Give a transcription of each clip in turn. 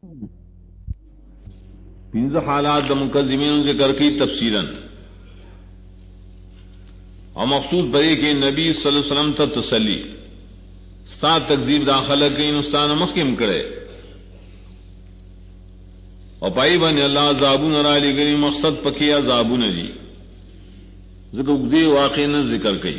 پنځه حالات د مکذبین ذکر کی تفصیلا اور مخصوص بھئی کہ نبی صلی اللہ علیہ وسلم ته تسلی ستا تکذیب داخله کې نستان مخکم کړي او پای باندې الله عذابون را لګي مقصد پکې عذابون دي ذکر دې واقع نه ذکر کړي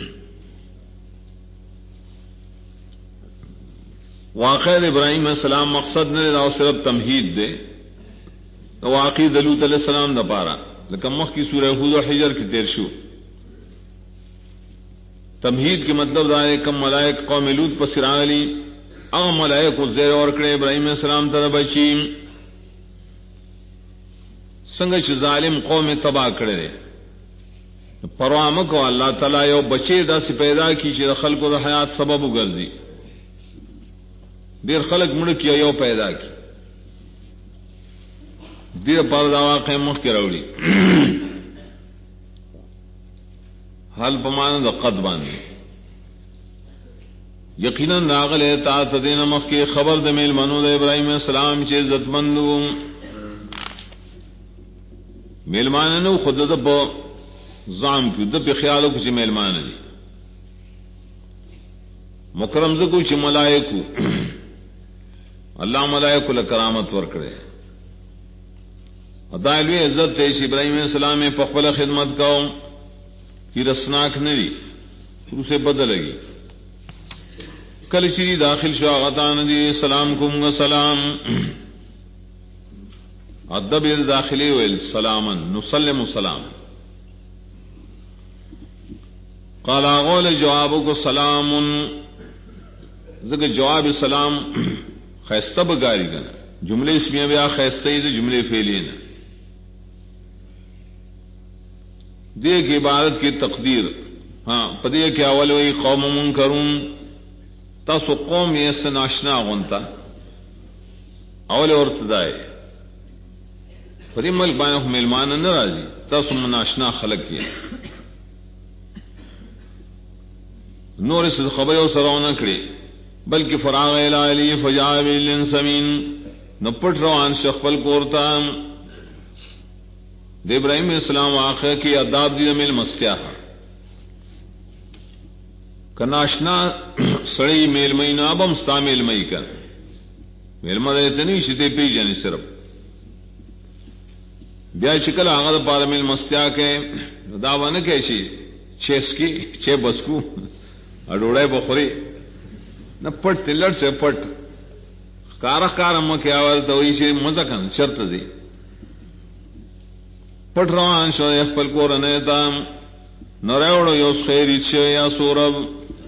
واقع ابراہیم علیہ السلام مقصد نے او صرف تمہید دے واقع لوط علیہ السلام نہ پارا لیکن مخ کی سورہ ہود و حجر کی تیر شو تمہید کے مطلب دائے کم ملائک قوم لوط پر سران علی اغم ملائک کو زیر اور کرے ابراہیم علیہ السلام تر بچیم سنگش ظالم قوم تباہ کرے رہے پروام کو اللہ تعالیٰ یو بچے دا سی پیدا کی چی خلق و دا حیات سبب گرزی دیر خلق مڑ کیا یو پیدا کی دیر پر دا واقع مخ کی روڑی حل پمانا دا قد باندی یقینا ناغل اطاعت دین مخ کی خبر دا میل منو دا ابراہیم السلام چی عزت مندو میل ماننو خود دا با زام کیو دا پی خیالو کچی میل ماننی مکرم زکو چی ملائکو اللہ ملائکو لکرامت ورکڑے ادائلوی عزت تیش ابراہیم علیہ السلام میں پخبل خدمت کاؤ کی رسناک نری اسے بدلگی کل شری داخل شواغتان دی سلام کم سلام ادب داخلی ویل سلامن نسلم سلام قال اغول جوابو کو سلام ذکر جواب سلام خیستہ بگاری کنا جملے اسمیہ بیا خیستہ ہی تو جملے فعلی نا دیکھ کی عبارت کی تقدیر ہاں پدے کے اول وہی قوم منکرون تاسو قوم یہ ناشنا غنتا اول ارتدائے پدے ملک بائیں ملمان نہ راضی تاسو ناشنا خلق کیا نور اس خبر و سرو نہ کڑے بلکہ فراغ علی فجاب سمین نپٹ روان شخبل کورتا دے ابراہیم علیہ السلام آخر کی اداب دی مل مستیا کناشنا سڑی میل مئی نابم ستا میل مئی کر میل مدے تنی شتے پی جانی صرف بیا شکل آغا پار میل مستیا کے دعوی نہ کیسی چیس کی چھ بسکو اڈوڑے بخوری نہ پٹ تلڑ سے پٹ کارا کار اما کی آواز تو اسے مزہ کن شرط دی پٹ روان شو اخپل کو رنیتا نریوڑو یوس خیری چھے یا سورب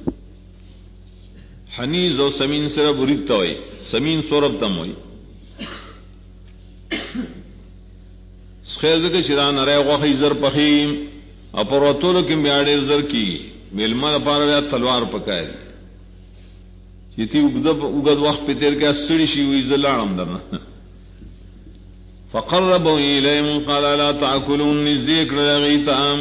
حنیز و سمین سرب ریتا ہوئی سمین سورب تم ہوئی سخیر دکے شران نریوڑو خیزر پخیم اپر وطولو کم بیاڑے زر کی میلمان پارا بیا تلوار پکائے یہ تھی اگد وقت پہ تیر کے سڑی شی ہوئی زلانم درنا فقربوا الیہم قال لا تاکلون نزدیک رغیتام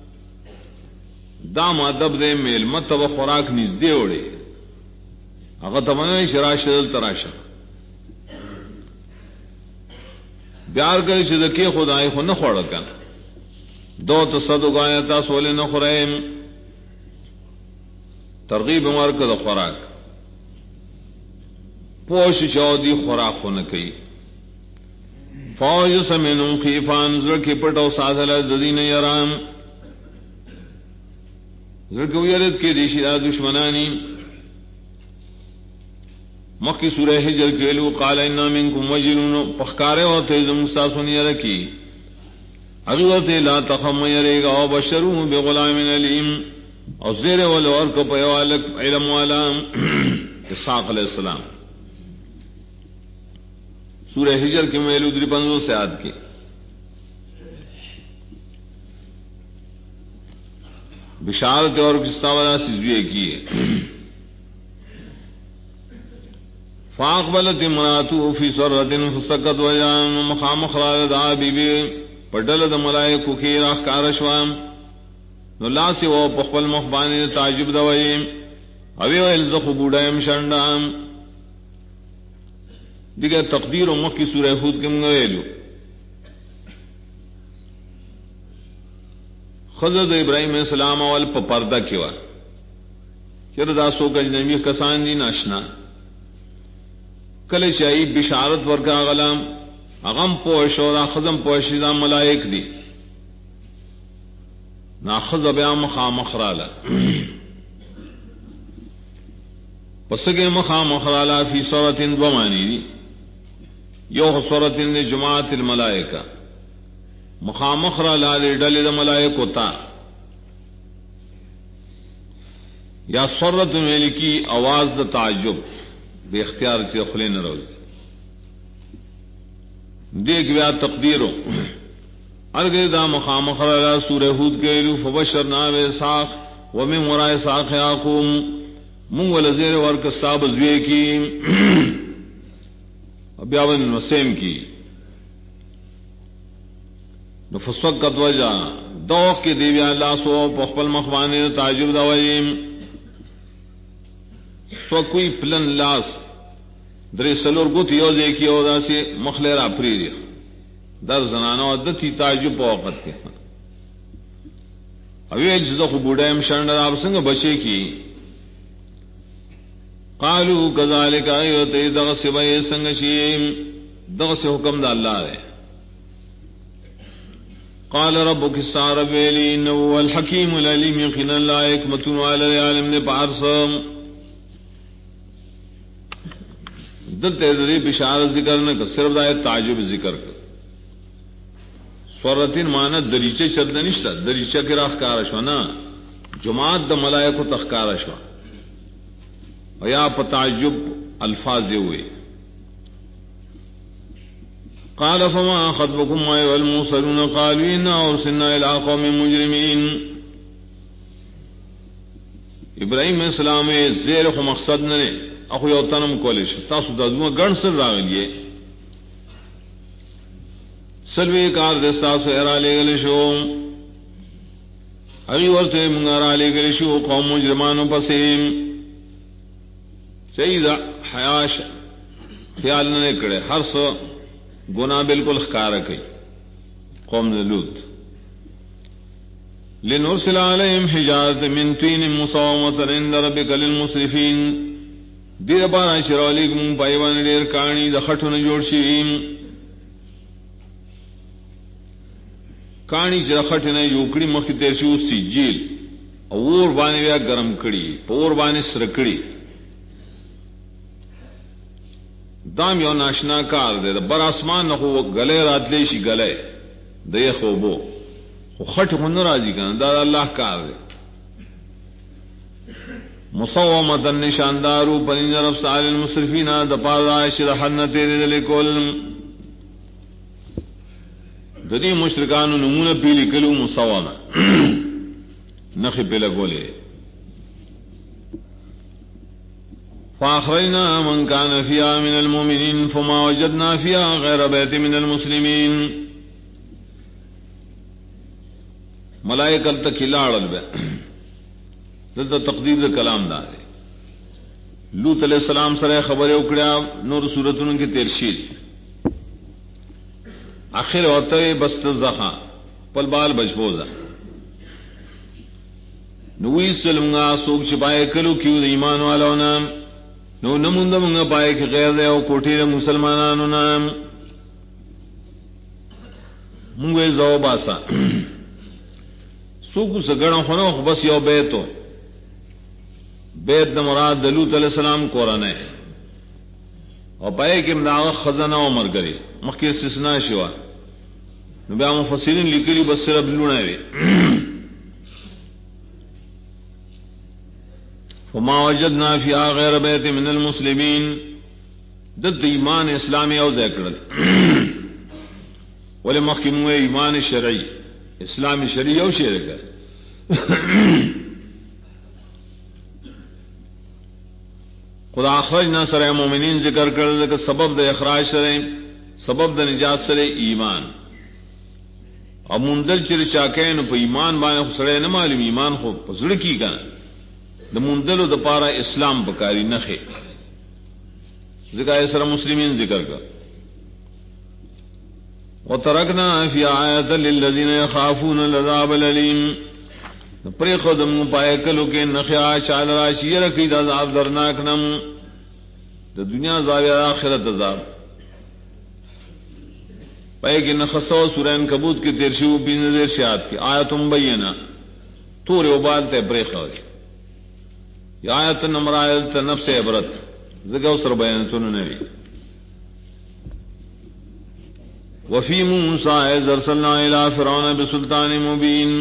دام ادب دے میل مت و خوراک نزدے وڑے اگر تمنے شراش دل تراشا بیار کرے شدکی خدای خو نہ خوڑ کن دو تصدق گایا تا سولے نہ خوریم ترغیب مرکز خوراک پوش چودی خوراک ہو نہ کئی فوج سمینوں خیفان زرکی پٹو سادل ددین یرام زرکی ویرد کی دیشی دا دشمنانی مخی سورہ حجر کیلو قال انا منکم وجلون پخکارے ہوتے زمستاسون یرکی اغیوتے لا تخم یریگا و بشرون بغلام علیم اور زیر والور کو پیوالک علم والام اسحاق علیہ السلام سورہ حجر کے میلو دری پنزوں سے آد کی بشارت اور قصہ والا سجوے کی فاقبلت امراتو فی سرۃ فسقط وجهها مخام خلال دا بی بی پٹل د ملائکو کی راخ کارشوام نو لاسی و پخپل مخبانی تعجب دوئی اوی الزخ بوڑایم شندام دیگر تقدیر و مخ کی سورہ ہود کے منگویلو خضرت ابراہیم علیہ السلام اول پا پردہ کیوا چر دا سو اجنبی کسان دی ناشنا کل چاہی بشارت ورکا غلام اغم پوش اور خزم پوشی دا ملائک دی ناخذ بیا مخام مخرالا پسکے مخام مخرالا فی صورت بمانی دی یو صورت جماعت الملائکہ مخام مخرالا دی ڈلی دا ملائکو تا یا صورت میلی کی آواز دا تعجب بے اختیار چی خلین روز دیکھ بیا تقدیرو ارگے دا مقام خرالا سورہ ہود کے لو فبشرنا باسحاق ومن وراء اسحاق یعقوب من ولزیر ورک استاب زوی کی ابیاون وسیم کی نفسقت وجہ دوق کے دیویا اللہ سو پخپل مخوانے تعجب دوائیم سو کوئی پلن لاس در سلور گوت یو دیکھی او دا سے مخلیرہ پریدی در زنانہ عدتی تعجب پا وقت کے ابھی اجزا خو بوڑایم شرنڈر آپ سنگ بچے کی قالو کذالک آئیوتی دغس بای سنگ شیم دغس حکم دا اللہ رہے قال ربک استعرب ویلی انہو الحکیم العلیم یقین اللہ حکمتون علی عالم نے پارسم دلتے دری بشارت ذکر نہ کر صرف دایت تعجب ذکر کر سورتین مانا دریچے شبد نشتا دریچہ کی راہ کارشو نا جماعت دا ملائکو تخکارشو ویا پا تعجب الفاظ ہوئے قال فما خطبكم ايها المرسلون قالوا انا ارسلنا الى قوم مجرمين ابراہیم علیہ السلام زیر خو مقصد نے اخو یو تنم کولیش تاسو دادو گن سر راغلیے سلوی کار دستا سو ارا لے گلے شو اگی ورتے منگارا لے گلے شو قوم مجرمانو پسیم چاہیدہ حیاش خیال نہ کرے ہر سو گناہ بالکل خکارہ کی قوم لوط لنرسل علیہم حجارت من طین مسومۃ عند ربک للمسرفین دیر بارا شرالی گم پایوان دیر کانی د خټونه جوړ شي کانی چې خټونه یو کړي مخې ته شو سجیل اور باندې بیا ګرم کړي پور باندې سر کړي دام یو ناشنا کار دی بر اسمان نه خو غلې راتلې شي غلې دی خو بو خو خټ هون راځي کنه دا الله کار دی مصومۃ نشاندارو پنځه رب سال المسرفین د پاره شرحنه تیرې لیکول د دې مشرکانو نمونه پیلی کلو مصومه نخې په لګولې فاخرجنا من كان فيها من المؤمنين فما وجدنا فيها غير بيت من المسلمين ملائکہ تکلاڑل بے دلتا تقدیر دا کلام دا ہے لوط علیہ السلام سرے خبر اکڑیا نور صورتوں کی تیرشید آخر ہوتا ہے بست زخاں پل بال بجبوزا نوی سلمگا سوک چپائے کلو کیو دا ایمان والاو نام نو نموندا منگا پائے کہ غیر دے او کوٹی دا مسلمانانو نام منگوے زو باسا سوکو سگڑا خونو بس یو بیتو بیت دا مراد دلوت علیہ السلام قرآن ہے اور پائے کہ مداغ خزانہ عمر گری مخی استثناء شوا نبی مفسرین لکلی بس صرف لونے وی فما وجدنا فيها غیر بیت من المسلمین دد ایمان اسلامی او ذکر ولی مخی موے ایمان شرعی اسلامی شرعی او شرک خدا اخرجنا سر مومنین ذکر کر کہ سبب د اخراج سرے سبب د نجات سرے ایمان اور مندل چر چاکین پہ ایمان بانے سڑے نہ معلوم ایمان خو پسڑ کی کا د مندل و د پارا اسلام پکاری نخے ذکر سر مسلمین ذکر کا وترکنا فی آیۃ للذین یخافون العذاب الالم پری خودم پائے کلو کے نخیا چال راشی رکی دا عذاب درناک نم دا دنیا عذاب آخرت عذاب پائے کہ نخصو سورہ عنکبوت کی تیرشیو بین دیر شیعات کی آیت مبینہ تور عباد تے پری خود یہ آیت نمبر آیت نفس عبرت ذکر سر بیان سننے بھی وفی موسیٰ اذ ارسلنا الى فرعون بسلطان مبین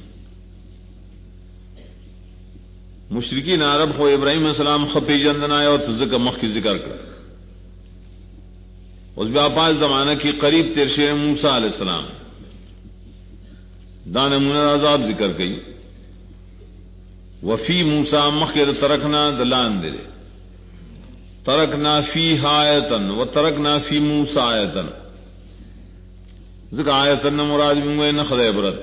مشرکین عرب خو ابراہیم علیہ السلام خپی جندن آیا اور ذکر مخ کی ذکر کر اس بیاپاس زمانہ کی قریب ترشے موسیٰ علیہ السلام دان نمونہ عذاب ذکر گئی وفی موسیٰ مخ کے ترکنا دلان دے ترکنا فی آیتن و ترکنا فی موسیٰ آیتن ذکر آیتن مراد بھی نخد عبرت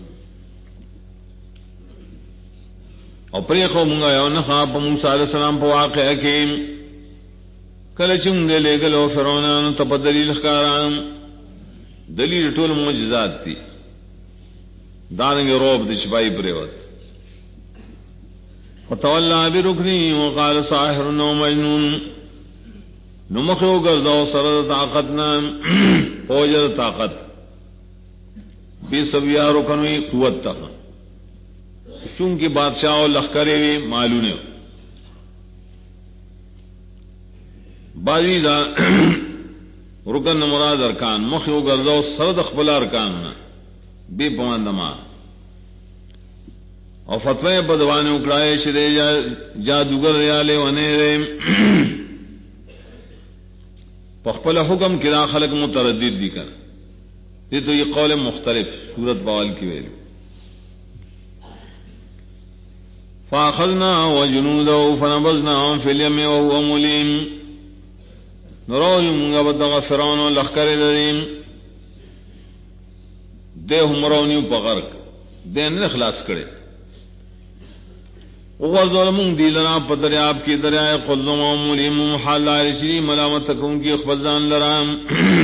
اور پریخو منگا یو نخاب موسیٰ علیہ السلام پا واقع کے کلچم دے لے گلو فرعونان تپ دلیل خکاران دلیل طول معجزات تی دارنگ روب دی چپائی پریوت فتولا برکنی وقال ساحر و مجنون نمخو گرزو سرد طاقتنا فوجد طاقت بی سبیہ رکنوی قوت تک چونکہ بادشاہ و لخکرے وی معلوم بازی دا رکن مراد ارکان مخیو گرزو سرد اخبل ارکان بے پواندما اور فتوے بدوانے اکڑائے شدے جادوگر ریالے ونیرے پخپل حکم کرا خلق متردد بھی کر یہ تو یہ قول مختلف صورت باول کی ویلی فاخذنا وجنوده فنبذناهم في اليم وهو مليم نروج منگا بدغ فرعون و لخکر دریم دے ہمرونیو پغرق دے نے خلاص کرے وغزول منگ دیلنا پدریاب کی دریائے قلزم و ملیم محال لائرشی ملامت تکون کی اخبزان لرام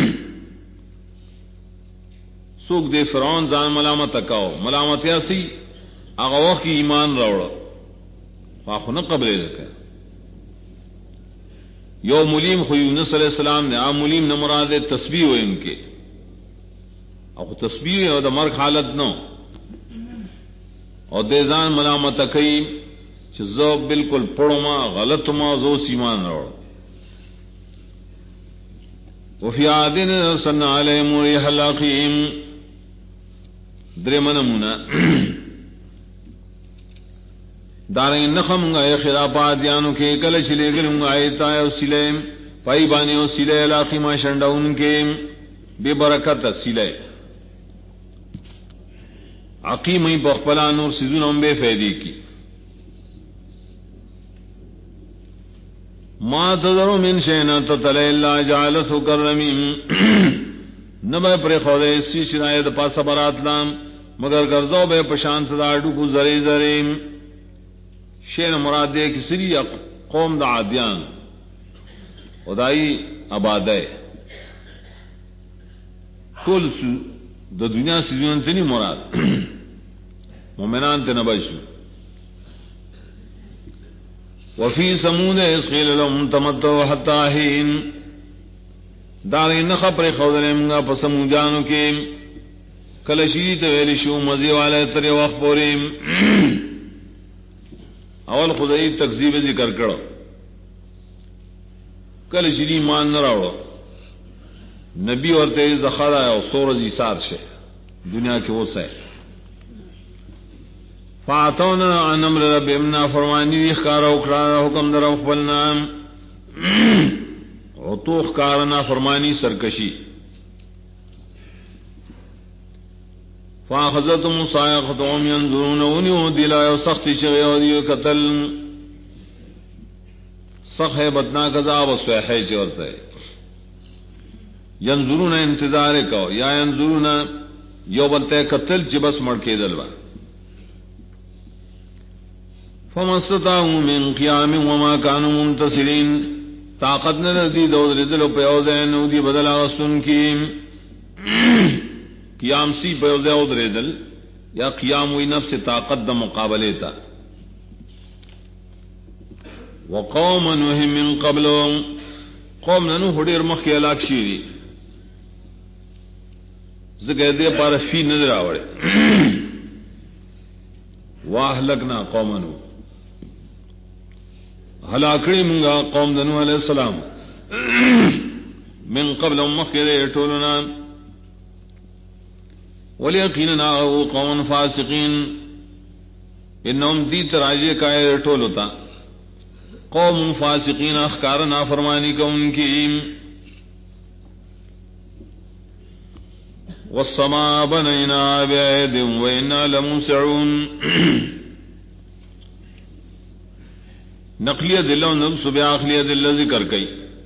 سوک دے فرعون زان ملامت تکاو ملامت یاسی اغا وقت کی ایمان روڑا خواخو نہ قبلے لکا یو ملیم خو یونس علیہ السلام نے عام ملیم نہ مراد تسبیح ہوئے ان کے اور تسبیح اور دا مرک حالت نو اور دیزان ملامت کئی چزو بالکل پڑو ما غلط ما زو سیمان روڑ وفی عادن ارسلنا علیہم ریح العقیم درم نمونہ داریں نخم گئے خلافات یانو کے کلش لے گلوں گئے تائے سلے پائی بانی و سلے علاقی ما شنڈا ان کے بے برکت سلے عقیم ہی بخپلان اور سیزون ہم بے فیدی کی ما تذرو من شینا تتلے اللہ جعلتو کرمیم نبے پر خودے اسی شرائط پاس برات لام مگر گرزو بے پشانت داڑو کو زری زریم شین مراد دے کسری قوم دا عادیان خدائی آبادے کل دا دنیا سیزون تنی مراد مومنان تنبشو وفی سمود اسقیل لهم تمتو حتی حین دارین نخبر خودلے منگا پسمودانو کے کلشید ویلی شو مزی والے تری وقت پوریم اول خدای تکذیب ذکر کرو کل چلی مان نہ راوڑو نبی اور تیز زخارا ہے اور سورج ایسار سے دنیا کے وہ سے فاتونا عن امر ربنا فرمانی اخکارا اکرارا حکم در اخبلنا عطو اخکارنا فرمانی سرکشی فاخذتهم صاعقتهم ينظرون ودلا سخت شغیودی قتل سخ بدنا عذاب وسحے چورتے ينظرون انتظار کو یا ينظرون یو بلتے قتل جبس مڑ کے دلوا فما استطاعوا من قيام وما كانوا منتصرين طاقت نہ دی دو ردل پیوزے نو دی بدل اغسطن کی قیام سی پیوزے او ردل یا قیام وی نفس طاقت دا مقابلے تا وقوم نوح من قبل قوم نوح دیر مخی علاق شیری ذکر دے پارا فی نظر آوڑے واہلکنا قوم نوح ہلاکڑی منگا قوم نوح علیہ السلام من قبل مخی دے ٹولنا ولیقیننا او قوم فاسقین انہم دیت راجے کائے ٹولتا قوم فاسقین اخکار نافرمانی کا ان کی والسماء بنینا بعید وإنا لموسعون نقلیہ دلہ و نفس بیاخلیہ دلہ ذکر کئی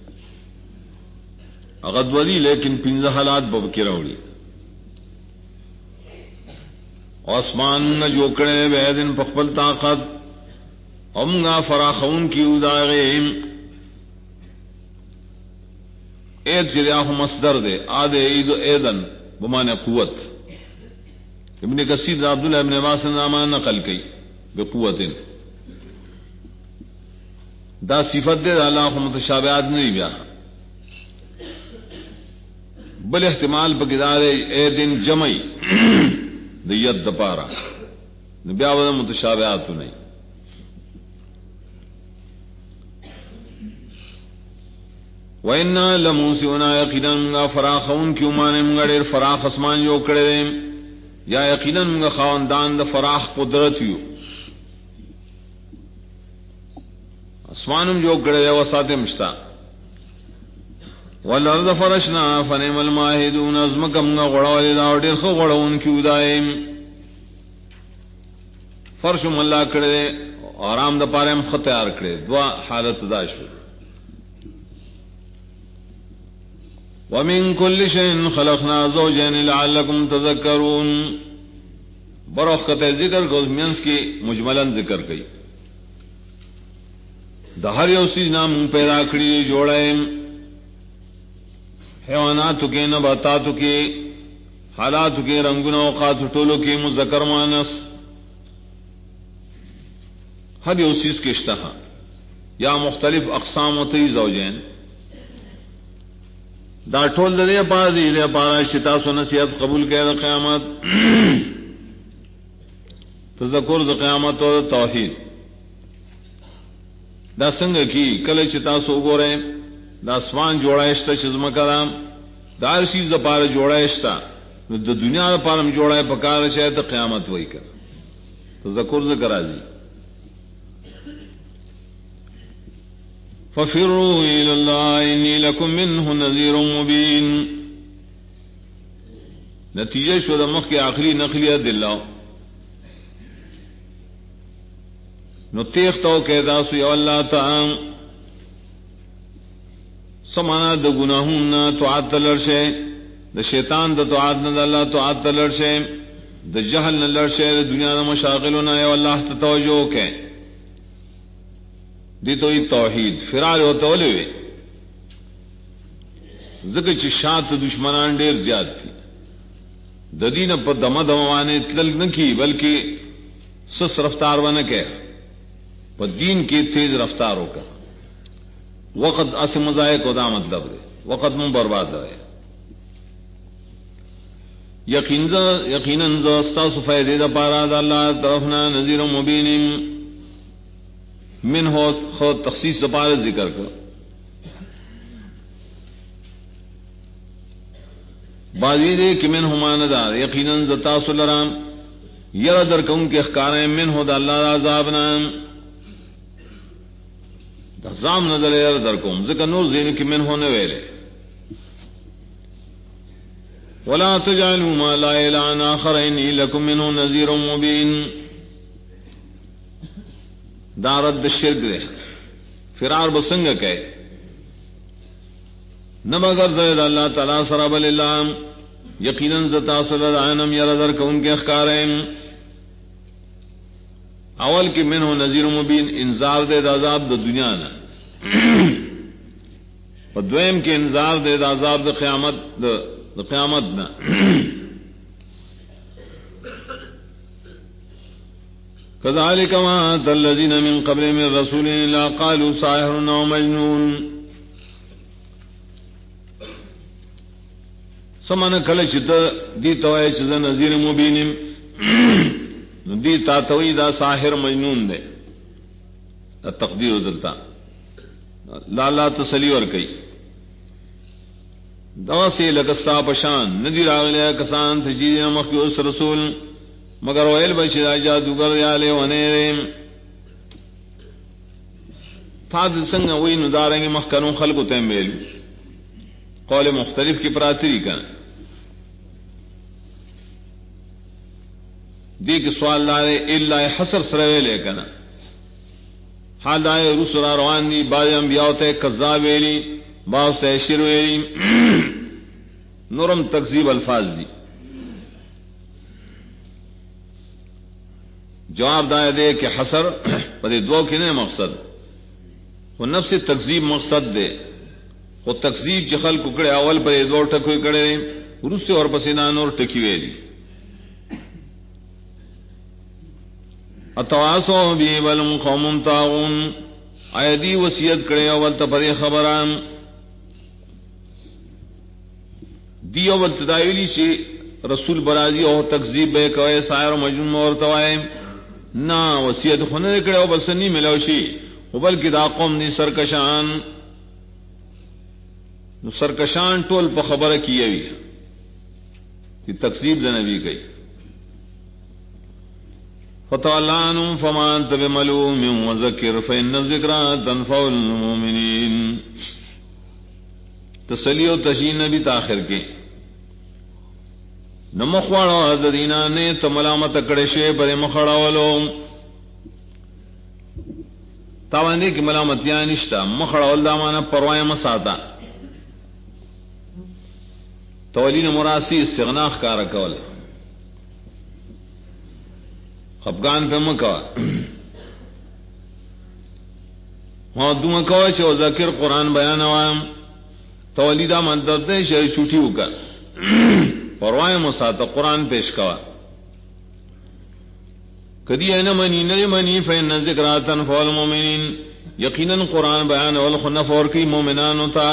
اغدوری لیکن پنزہ حالات ببکی روڑی آسمان نہ جوکڑے بعیدن پخبل طاقت امگا فراخون کی اداغیم اید چریاہ مصدر دے آدھے عید ایدن بمانے قوت ابن کثیر عبداللہ ابن عباس نامان نقل کی بقوت دا صفت دے دا اللہ متشابہات نہیں بیا بل احتمال بقدار ایدن جمعی دیت دپارا بیا وزن متشابہات نہیں وَإِنَّا لَمُوسِعُونَا يَقِينًا مُنْگا فراخون کیوں مانے منگا دیر فراخ اسمان جو کڑے دیں یا یقیناً منگا خواندان دا فراخ قدرتیو اسمانم جو کڑے دیں وسات مشتا وَالْأَرْضَ فَرَشْنَا فَنِعْمَ الْمَاهِدُونَ ازمکا منگا غڑاولی دا اور دیر خو غڑاون کیوں دائیں فرشم اللہ کڑے دیں آرام دا پارے ہم خطیار کڑے دعا حالت داشو ومن كل شيء خلقنا زوجين لعلكم تذكرون برخت ذکر کو منس کی مجملاً ذکر کی دہر یوسی نام پیدا کری جوڑے حیوانات کے نباتات کے حالات کے رنگنا اوقات ٹولو کے مذکر مانس ہر یوسیس کے اشتہا یا مختلف اقسام ہوتی زوجین دا ٹول دے پارا دی دے پارا شتا سو نصیحت قبول کے قیامت تذکر دا قیامت و توحید دا سنگ کی کل چتا سو گو رہے دا اسمان جوڑایشتا شزم کرام دا ہر چیز دا پارا جوڑایشتا دا دنیا دا پارم جوڑای پکار شاید قیامت وہی کر تذکر ذکر آجی فَفِرُّوا إِلَى اللَّهِ إِنِّي لَكُمْ مِنْهُ نَذِيرٌ مُبِينٌ نتیجہ شو دا مخ کی آخری نقلیہ دلہ نو تیختو کہتا سو یا اللہ تعالی سمانا دا گناہون نا توعاد تلرشے دا شیطان دا توعاد نا دا اللہ توعاد تلرشے دا جہل نا لرشے دا دنیا دا مشاغلونا یا اللہ تتوجہ کے دی تو یہ توحید فرار ہوتا ہوئے ذکر چی شاعت دشمنان دیر زیاد تھی ددین پر دم دموانے تلل نہ کی بلکہ سس رفتار و نہ کہہ پر دین کی تیز رفتاروں کا وقت اس مزائق کو دا مطلب دے وقت من برباد رہے یقیناً زوستا فائدے دا پارا دا اللہ طرفنا نذیر مبین من ہو خود تخصیص پار ذکر کر بازی دے کہ من ہمان دار یقیناً زتاس الرام یر در کون کے اخکاریں من ہو دا اللہ عذاب نام دزام نظر یر در کون ذکر نور زین کی من ہونے ویلے ولا تجعلوا ما لا الہ آخر انی لکم منہ نذیر مبین دارد شرک دے فرار بسنگ کہ نہ مگر زید اللہ تعالی سراب اللہ یقیناً زتا صلی عینم یردر کہ ان کے اخکاریں اول کی منہ نذیر مبین انذار دے عذاب دا دنیا نا اور دویم کے انذار دے دا عذاب دا قیامت نہ كذلك ما أتى الذين من قبل من رسول إلا قالوا ساحر أو مجنون سمن کل چت دی توائے چز نذیر مبین دی تا توئی دا ساحر مجنون دے تقدیر دلتا لا تسلی ور کئی دا سے لگستا پشان ندی راغلیا کسان تجید مخی اس رسول مگر ویل بشی دا جادوگر یالے ونیرے تھا دسنگ وی ندارنگی مخکنون خلقو تیمیل قول مختلف کی پراتری کا دی کہ سوال دارے اللہ حسر سروے لے کنا حال آئے رسول روان دی بعض انبیاء تے کذاب ویلی بعض تے شر ویلی نورم تکذیب الفاظ دی جواب دائے دے کہ حسر پدے دو کی نہیں مقصد وہ نفس تکذیب مقصد دے وہ تکذیب چی خلق کڑے اول پدے دو ٹکوئی کڑے رس سے اور پسینان اور ٹکی ویلی اتواسو بی ولم قوم طاغون ایدی وصیت کرے اول تپدے خبران دی اول تدائیلی چی رسول برازی او تکذیب بے کوئے سائر و مجنون مورتوائے نا وصیت خنے کرے او بس نہیں ملوشی بلکہ دا قوم دی سرکشان سرکشان ٹول پا خبر کیے بھی کہ تکذیب دا نبی گئی فتولانم فما انت بملوم وذکر فإن الذکرى تنفع المؤمنین تسلی و تشین نبی تاخر کے نمخواڑا حضدینا نے تملامت کڑشے پر مخڑاولو تاواندے کی ملامتیاں نشتا مخڑاول دامانا پروائے مساتا تولین مراسی استغناخ کارا کول خفگان پہ مکوا وہاں دو مکوا چھو ذکر قرآن بیانوام تولیدہ مندر دے شہر چھوٹی ہوکا پروائے مساتا قرآن پیش کوا کدی این منی نی منی فین ذکرہ تنفع المومنین یقیناً قرآن بیان والخنف اور کی مومنان تا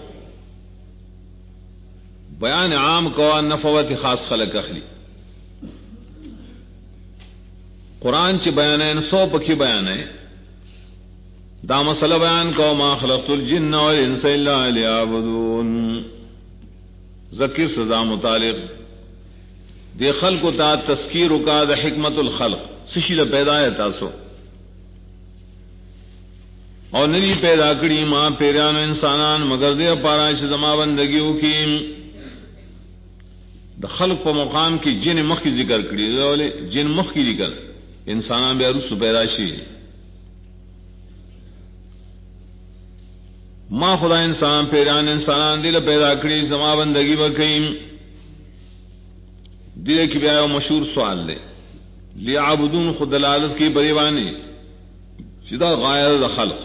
بیان عام کوا نفوت خاص خلق اخلی قرآن چی بیان ہے سو پکی بیان ہے دا مسئلہ بیان کو ما خلقت الجن والانس الا لیعبدون ذکر سزا متعلق دے خلق تا تذکیر کا دا حکمت الخلق سشیل پیدا ہے تاسو اور نری پیدا کری ماں پیران انسانان مگر دے پارا زما بندگیوں کی دا خلق پا مقام کی جن مخ کی ذکر کری جن مخ کی ذکر انسانان بے عرص پیداشی ما خدا انسان پیران انسانان دل پیدا کری زما بندگی بکیم دل کی بیا مشہور سوال لے لیعبدون خود دلالت کی بریوانی شدہ غائر خلق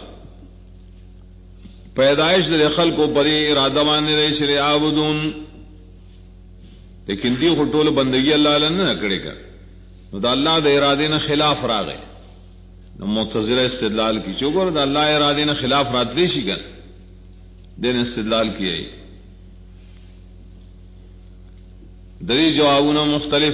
پیدائش دل خلق کو بری ارادہ مانے رہے شر لیعبدون لیکن دی خطول بندگی اللہ علیہ نہ کرے گا دا اللہ دا ارادے نہ خلاف را گئے معتزلہ استدلال کی چوکر دا اللہ ارادے نہ خلاف رات ریشی کر دین استدلال کیا دری جوابنا مختلف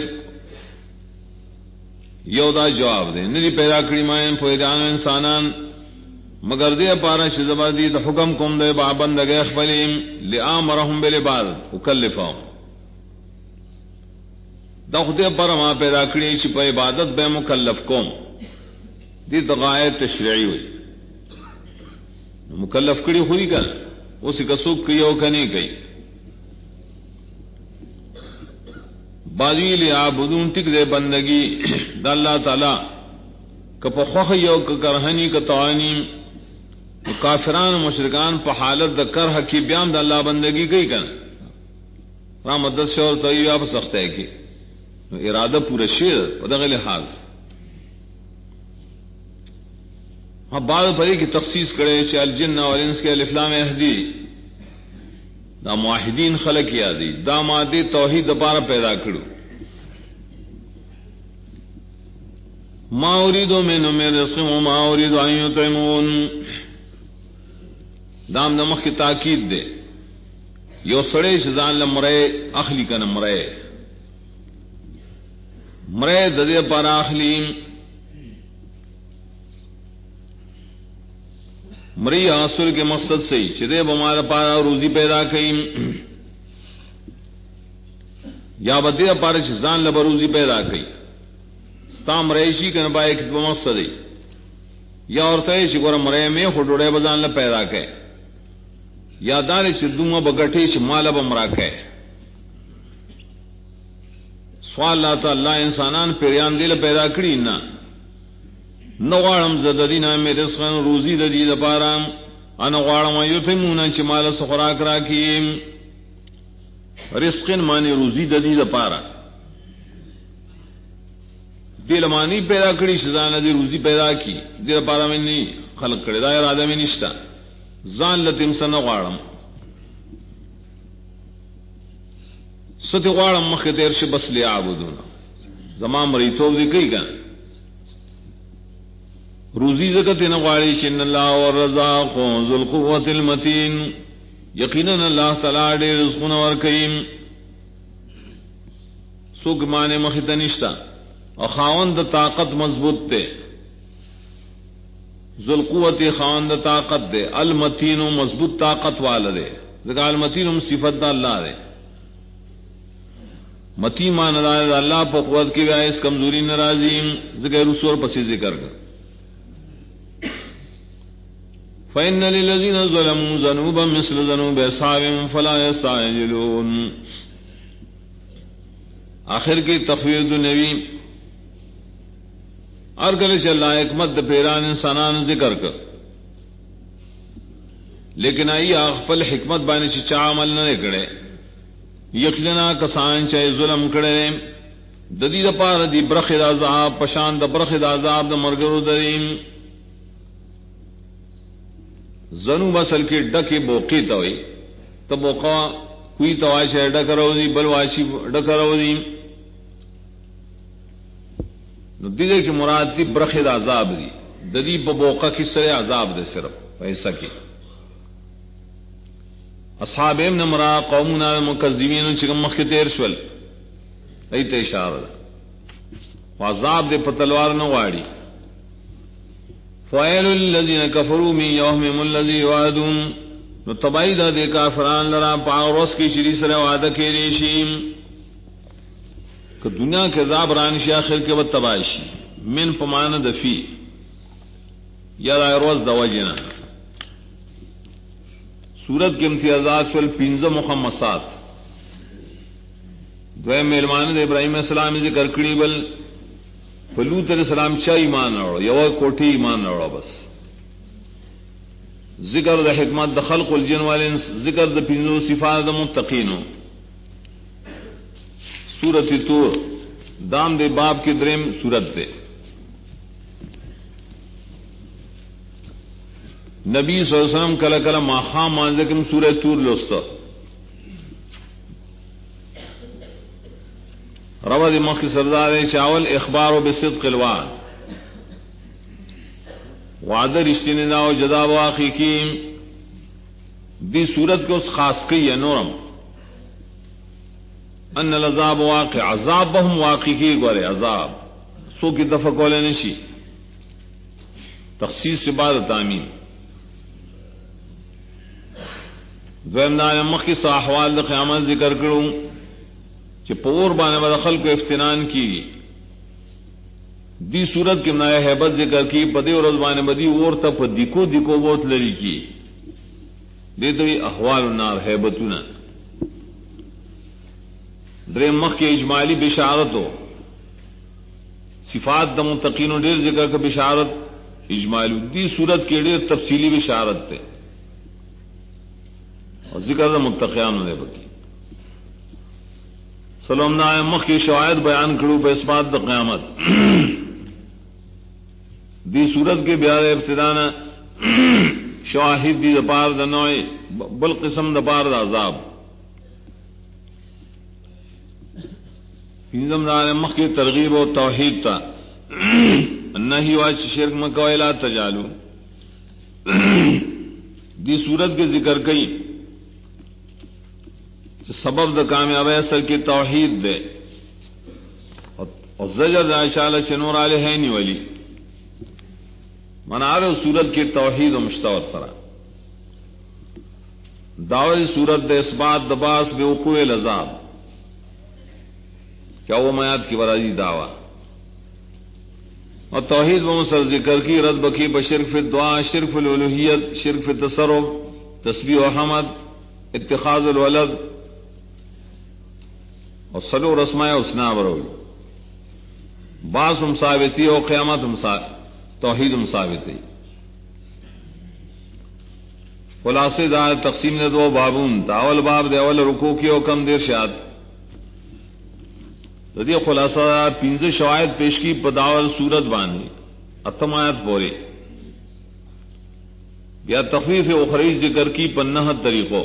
یو دا جواب دے ندی پیدا کری مائن پویدان انسانان مگر دے پارا شزبا دی دا حکم کم دے بابند گے اخبلیم لآمرہم بالعبادت اکلفہم دا خودے پر ما پیدا کری چی پا عبادت بے مکلف کوم دی دغائے تشریعی ہوئی مکلف کری خوری کر اسی کا سوک کی او کنی کئی بازی لیعبدون تک دے بندگی دا اللہ تعالی کپا خوخی او کرہنی کتوانی کافران و مشرکان پا حالت دا کرہ کی بیام دا اللہ بندگی کئی کن رام مدد شور تویی آپ سخت ہے کہ ارادہ پورا شیر پدغ لحاظ ہاں بعض پری کی تخصیص کرے چھ الجن والانس کے الف لام اہدی دا موحدین خلق یادی دا مادے توحید دپارہ پیدا کرو ما اريد منهم من رزق وما اريد ان يطعمون دام نمخ کی تاکید دے یو سڑے شزان لمرے اخلی کا نمرے مرے ددے پر اخلی مری حاصل کے مقصد سے چدے بمارا پارا روزی پیدا کئی یا بدے پارا شزان لب روزی پیدا کئی ستام ریشی کے نبائے کتب مقصد ہے یا عورتیں شکر مرے میں خڈوڑے بزان لب پیدا کئی یا دانے چدوما بگٹے شمالا بمرا کئی سوال اللہ تعالی انسانان پیریان دل پیدا کری نا نغوارم زددینا میں رزقان روزی ددی دپارام انا غوارم یتمونا چمالا سخراک راکیم رزقن مانی روزی ددی دپارا دل مانی پیدا کری شزان دی روزی پیدا کی دل پارا میں نہیں خلق کردہ ارادہ میں نشتا زان لتم سن غوارم ستی غوارم مخ تیر سے بس لیا عبدونا زمان مریتوب دی کئی گا روزی زکت نغواری چن اللہ والرزاق ذو القوت المتین یقیناً اللہ تعالی دے رزقنا ورکیم سوک مانے مخ تنشتا اور خاوند طاقت مضبوط تے ذو القوت خاوند طاقت دے المتین مضبوط طاقت والا دے ذکر المتین صفت دا اللہ دے متی مان اللہ پا قوت کی وائس کمزوری نرازیم ذکر رسول پسی ذکر کر فَإِنَّ لِلَّذِينَ ظَلَمُوا ذَنُوبًا مِثْلَ ذَنُوبِ أَصْحَابِهِمْ فَلَا يَسْتَعْجِلُونَ آخر کی تخویض نبی ارگل سے اللہ حکمت پیران انسانان ذکر کر لیکن آئی اخپل حکمت بانے چاہ عمل نہ کرے یقینا کسان چاہے ظلم کرے ددی دپار دی برخ عذاب پشان د برخ عذاب د مرګرو دریم زنو بسل کی ڈکی بوقی توئی تو بوقا کوئی تواش ہے ڈکرو دی بلواشی ڈکرو دی دیدے کی مراد دی برخ عذاب دی ددی بوقا کی سر عذاب دے صرف ایسا کی اصحاب ابن مرا قومنا مکذبین چکم مخ تیر شول ایت اشارہ دا عذاب دے پتلوار نہ واڑی فوائل للذین کفروا من یومهم الذی یوعدون نو تبعید دے کافران لرا پاورس کی شری سر وعدہ کے ریشیم کہ دنیا کے عذاب رانشی آخر کے بعد تباشی من پمان دفی یا روز دوجنا سورت کے امتیازات فل پینز مخمسات دویم میلمان ابراہیم السلام ذکر کری بل فلوت علیہ السلام چا ایمان اڑو یو کوٹھی ایمان اڑو بس ذکر دا حکمت دا خلق الجن والے ذکر دا پینزو صفات دا متقینو سورت طور دام دے باب کی درم سورت دے نبی صلی اللہ علیہ وسلم کلا کلا ماخام مانزکم سورہ طور لستا رواد مخی سردار شاول اخبار و بصدق الوعد وعدہ رشتی ناو جدا واقعی کی دی صورت کو اس خاص کی ہے نورم ان العذاب واقع عذاب بہم واقعی کی گورے عذاب سو کی دفع کولے نشی تخصیص سے بعد تعمیم دویم نایم مخی سا احوال دا قیامت ذکر کروں کہ پور بانے بدخل کو افتنان کی گی دی صورت کی نائے حیبت ذکر کی پدے اور رضبان بدی اور تب دیکھو دیکھو بہت لڑی کی دے تو احوال النار حیبتنا درم مخ کے اجمالی بشارت ہو صفات دا متقین و دیر ذکر کا بشارت اجمالی دی صورت کے دیر تفصیلی بشارت تے اور ذکر دا متقیان دے بکی سلام نائم مخ کی شواہد بیان کرو پہ اس بات دا قیامت دی صورت کے بیار ابتدانا شواہد دی دپار دا نوع بل قسم دپار دا عذاب پینزم دار مخ کی ترغیب و توحید تا نہیں واچ شرک مکوئے لا تجالو دی صورت کے ذکر کئی سبب دا کامیاب اثر کی توحید دے اور زجر دا اشارہ شنور علیہ ہے نہیں ولی منار صورت کی توحید و مشتور سرا دعوی صورت دے اثبات دباس بے وقوع العذاب کیا وہ میات کی برازی دعوی اور توحید و مسر ذکر کی رد بکی بشرک فی الدعا شرک فی الالوہیت شرک فی التصرف تسبیح و حمد اتخاذ الولد اور سلو رسمائے اسنا بروی بعض ہم ثابتی اور قیامت توحید ہم ثابتی خلاصے دار تقسیم نے دو بابون تاول باب دے اول رکوع کی اور کم دیر شاد ردی خلاصہ پنج شواہد پیش کی پداول صورت باندھی اتمایت پورے یا تخفیف اخری ذکر کی پنہ طریقوں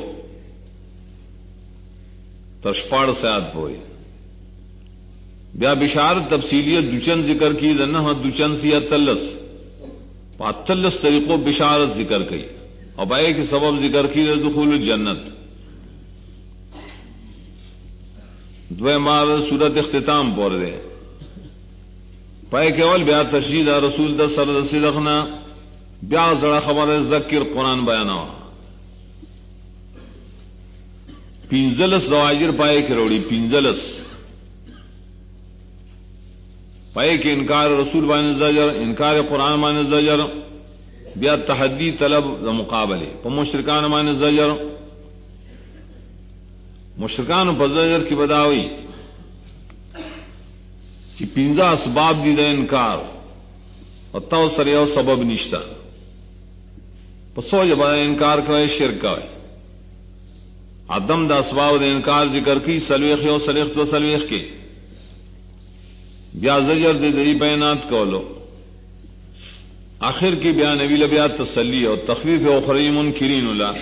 تشپاڑ سیاد پورے بیا بشارت تفصیلیت دچن ذکر کی دنہ دچن سی اتلس پاتلس طریقوں بشارت ذکر کی اور بائے کے سبب ذکر کی دخول الجنت دوے مار صورت اختتام پور دے پائے کیول بیا تشہید رسول دا سر صدقنا بیا زڑا خبر ذکر قرآن بیانا پینزلس زواجر پائے کے روڑی پینزلس پائے کے انکار رسول بان زجر انکار قرآن مان زجر بیا تحدی طلب دا مقابلے پا مشرکان مان زجر مشرکان پر زجر کی بداوی کہ پینزا اسباب دی دا انکار اور تو سریع سبب نشتا پسو جب انکار کوئے شرک کوئے عدم دا اسباب دا انکار ذکر کی سلویخ و سلیخ و سلویخ کے بیا زجر دے دی بینات کولو آخر کی بیا نبی لبیا تسلی اور تخفیف اخری منکرین اللہ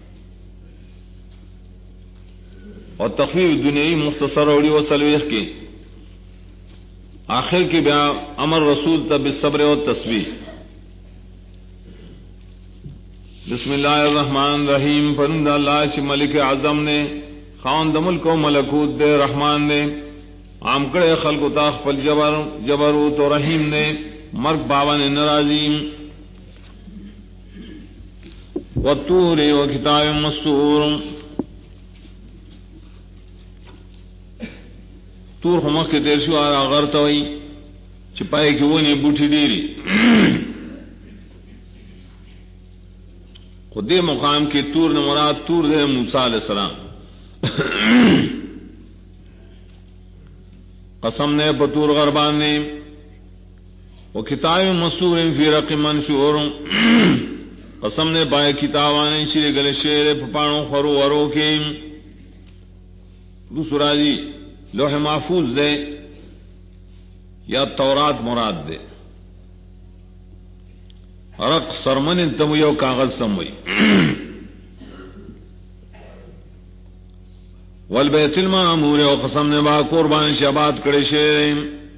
اور تخفیف دنیای مختصر اوڑی و سلویخ کی آخر کی بیا امر رسول تب صبر و تسبیح بسم اللہ الرحمن الرحیم پرند اللہ چ ملک اعظم نے خاوند ملک و ملکوت دے رحمان نے عام کڑے خلق و تاخ پل جبروت و رحیم نے مرگ باون نرازیم والطور و کتاب مسطور تور خمخ کے دیر شو آرہ غرط ہوئی چپائے کی وہ نہیں بوٹھی ڈیری خود دے مقام کی تور نے مراد تور دے موسیٰ علیہ السلام قسم نے پتور غربان نے وہ کتاب مسطور فی رق منشور قسم نے پائے کتابانے شیر گلے شیر پپانوں خرو ورو کے دوسرا جی لوح محفوظ دے یا تورات مراد دے رق سرمن تموی و کاغذ تموی والبیت المعمور و قسم نے با قربان شباد کڑے شیر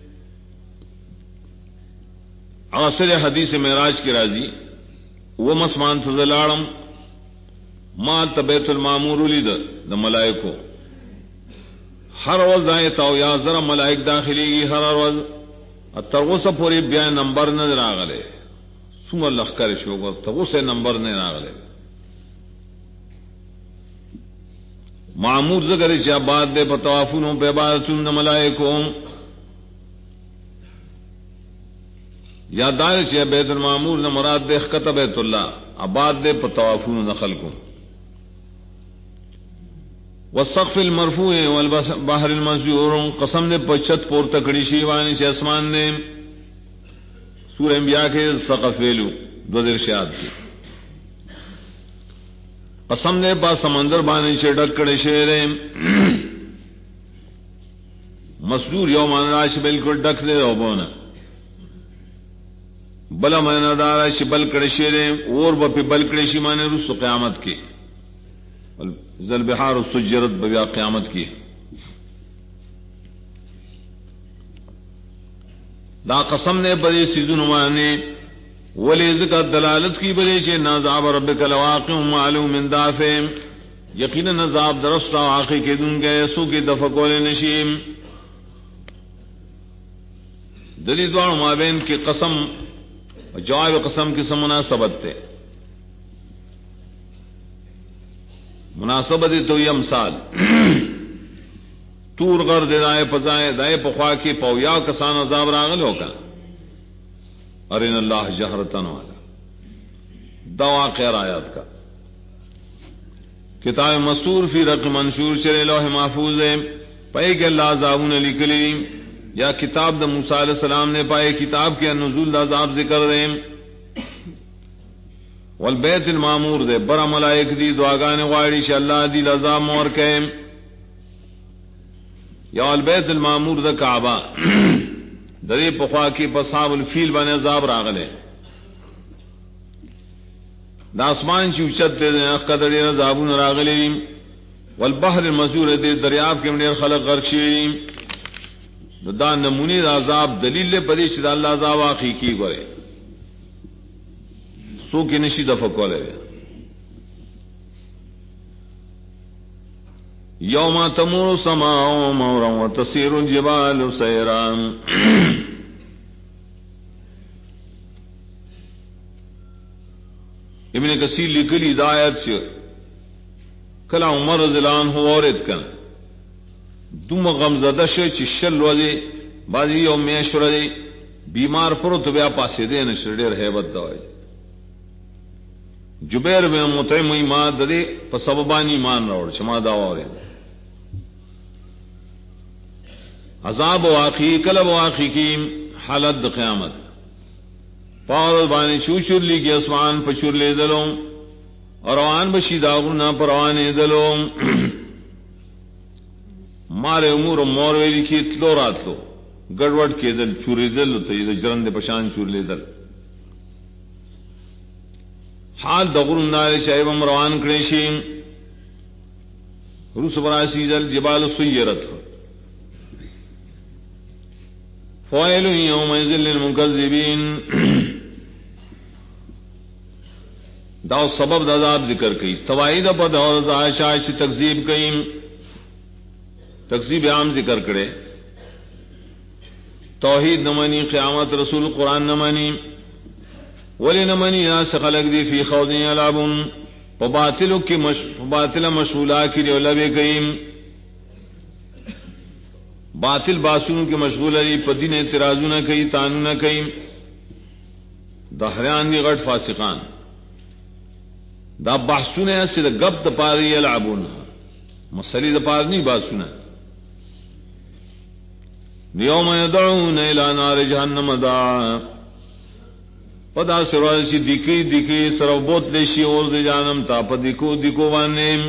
عصر حدیث معراج کی راضی وہ مسمان تزلالم ما تبیت المعمور لید دا ملائکو ہر روز آئے تو یا ذرا ملائک داخلی گی ہر روز ترغوسا پوری بیا نمبر نظر آگلے سمر لخکر شوگر ترغوسا نمبر نہیں آگلے معمور ذکر چا بات دے پتوافونوں پہ عبادتون دا ملائکو یادار چا بیت المعمور دا مراد دے خطہ بیت اللہ عباد دے پتوافونوں دا خلقوں والسقف المرفوع والبحر المسجور قسم نے پچت پور تکڑی شیوانی سے اسمان نے سورہ انبیاء کے سقف ویلو دو درشاد کی قسم نے با سمندر بانے سے ڈکڑے شیرے مسجور یوم راش بالکل ڈک دے رو بونا بلا مانا دارا بل کڑے شیرے اور بپی بل کڑے شی مانے رسو قیامت کے ذل بحار سجرت بیا قیامت کی دا قسم نے بڑے سیزن مانے ولی ذکر دلالت کی بڑے چے نازاب ربک لواقع معلوم من دافع یقینا نزاب درست واقع کے دن گئے سو کی دفقول نشیم دلی دوار مابین کی قسم جواب قسم کی مناسبت تے مناسبت تو یہ امثال تور غر دائے پزائے دائے پخوا کی پویا کسان عذاب راغل ہوگا ارین اللہ جہرتن والا دوا خیر آیات کا کتاب مسور فی رقم منشور شر لوح محفوظ ہے پائے کہ اللہ عذابون لکلی یا کتاب دا موسیٰ علیہ السلام نے پائے کتاب کے نزول دا عذاب ذکر دے والبیت المامور دے برا ملائک دی دعاگان غائری شاء اللہ دی لعذاب مور کے یا والبیت المامور دا کعبہ دری پخوا کی پصحاب الفیل بنے عذاب راغلے دا اسمان چوچت دے قدر عذابون راغلے والبحر المسجور دے دریاب کے منیر خلق غرق شوی دا نمونی دا عذاب دلیل لے پدیش دا اللہ عذاب آخی کی گورے سو کی نشی دفع کولے یوم تمور سماء مورا وتصیر الجبال سیرا ابن کثیر لکلی ہدایت سے کلا عمر رضی اللہ عنہ وارد کن دوم غمزدہ شے چی شل وزی بازی یوم میشور دی بیمار پرو تو بیا پاسی دے نشر دیر حیبت دوائی جبیر بن مطعم ایمان دے پا سببان ایمان روڑ چما داوارے عذاب واقعی کلب واقعی کی حالت دا قیامت پاورد بانی شوشر لی کی اسمان پشور لے دلوں اور روان بشی داغرنا پر روانے دلوں مارے امور مور ویلی کی تلو رات لو گڑوڑ کے دل چوری دل تو یہ جرند پشان چور لے دل حال دغرن نار شایبم روان کریشیم روس براسی دل جبال سیرت فوائل یومئذ للمکذبین داو سبب دا عذاب ذکر کی توائید پا دور عائشہ تکذیب کئیم تکذیب عام ذکر کرے توحید نمانی قیامت رسول قرآن نمانی ولی نمانی ناس خلق دی فی خوضی علابن باطل مشغولہ کی لبے کئیم باطل باسونوں کی مشغول علی پدین اعتراضوں نہ کئی تانوں نہ کئی دہریان دی غٹ فاسقان دا بحثوں نے سے گب تپاری یلعبون مسلی دپار نہیں باسونا یوم یدعون الی نار جہنم دعا پدا سرواسی دکی دکی سرو بوت لیشی اور دی جانم تا پا دکو وانیم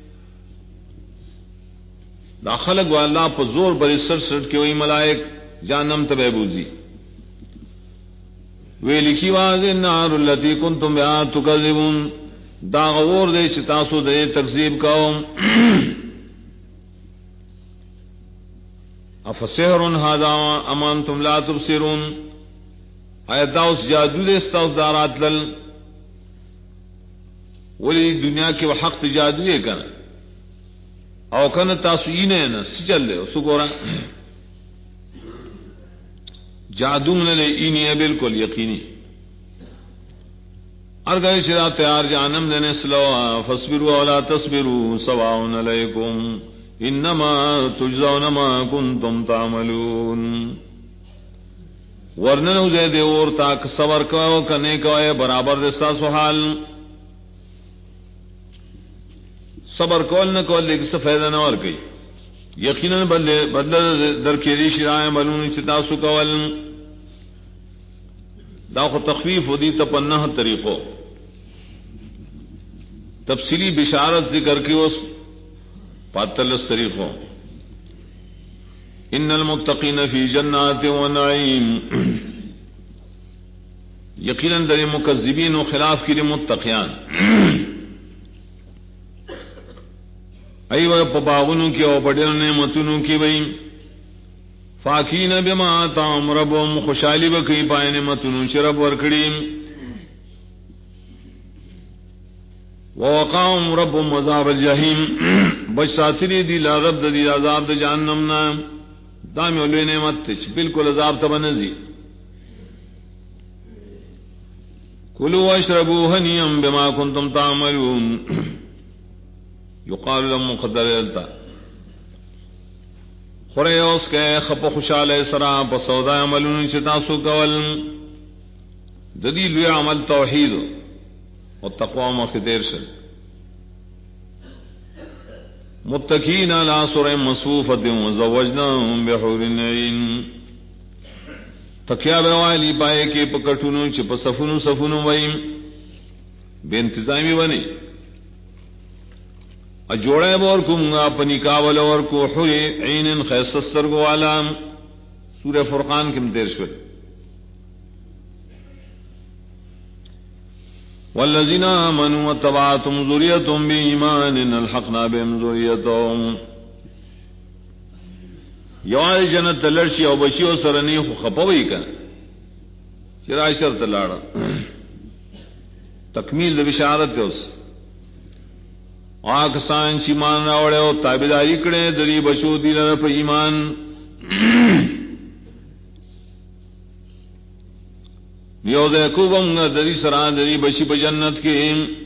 دا خلق و اللہ پا زور بری سر سرٹ کے وہی ملائک جانم تبہ بوزی وی لکھی واضح النار اللتی کنتم بها تکذبون دا غور دے ستاسو دے تکذیب کاؤں افسحر هذا ام انتم لا تبصرون آیت دا اس جادو دے ستاس دارات لل ولی دنیا کے حق جادو ہے کنا او کن تاسوین ہے نا سچل لے اسو گورا جادو نے اینی ہے بالکل یقینی ارگئی شرا تیار جانم دینے سلوا فاصبروا ولا تصبروا سواء علیکم انما تجزون ما کنتم تعملون ورنن دے دے اور تاک صبر کو کنے کو برابر دستا سحال صبر کول نہ کول لیکن سے فائدہ نہ اور گئی یقیناً بدل در کے ریش رائے بلون چتاسو کول داخو تخفیف ہو دی تپنہ طریقوں تفصیلی بشارت ذکر کی اس پاتلس طریقوں ان المتقین فی جنات و نعیم یقیناً در مکذبین و خلاف کی متقیان ایوہ پاغنوں کی اور بڑے نعمتوں کی بھئی فاکین بما آتاهم ربهم خوشحالی بکی پائے نعمتونو شرب ورکڑیم ووقاهم ربهم عذاب الجحیم بچ ساتری دی لاغب دی عذاب د جہنمنا دام اولوی نعمت تچ بالکل عذاب تبنزی کلوا واشربوا هنيئا بما كنتم تعملون یقال لهم مقدر خورے اس کے خپ خوشحال سرا پسودا عملون چتا سو کول ددی لوی عمل توحید اور تقوی مخدیر سے متقین علی سرر مصفوفۃ وزوجناهم بحور عین تکیا والی پائے کے پکٹونو چپ صفونو صفونو ویم بے انتظامی بنی اجوڑے بور کمگا پنی کاول اور کو حور عین خیستر کو عالم سورہ فرقان کے مترشور والذین آمنوا واتبعتهم ذریتهم بإیمان الحقنا بهم ذریتهم یوال جنت لرشی او بشی او سرنی خپوی کن چرا شرط لاڑا تکمیل بشارت اس آکسان چی مان راوڑے او تابداری کڑے دری بشو دی لر پر ایمان یو دیکوبم دری سران دری بشی پر جنت کی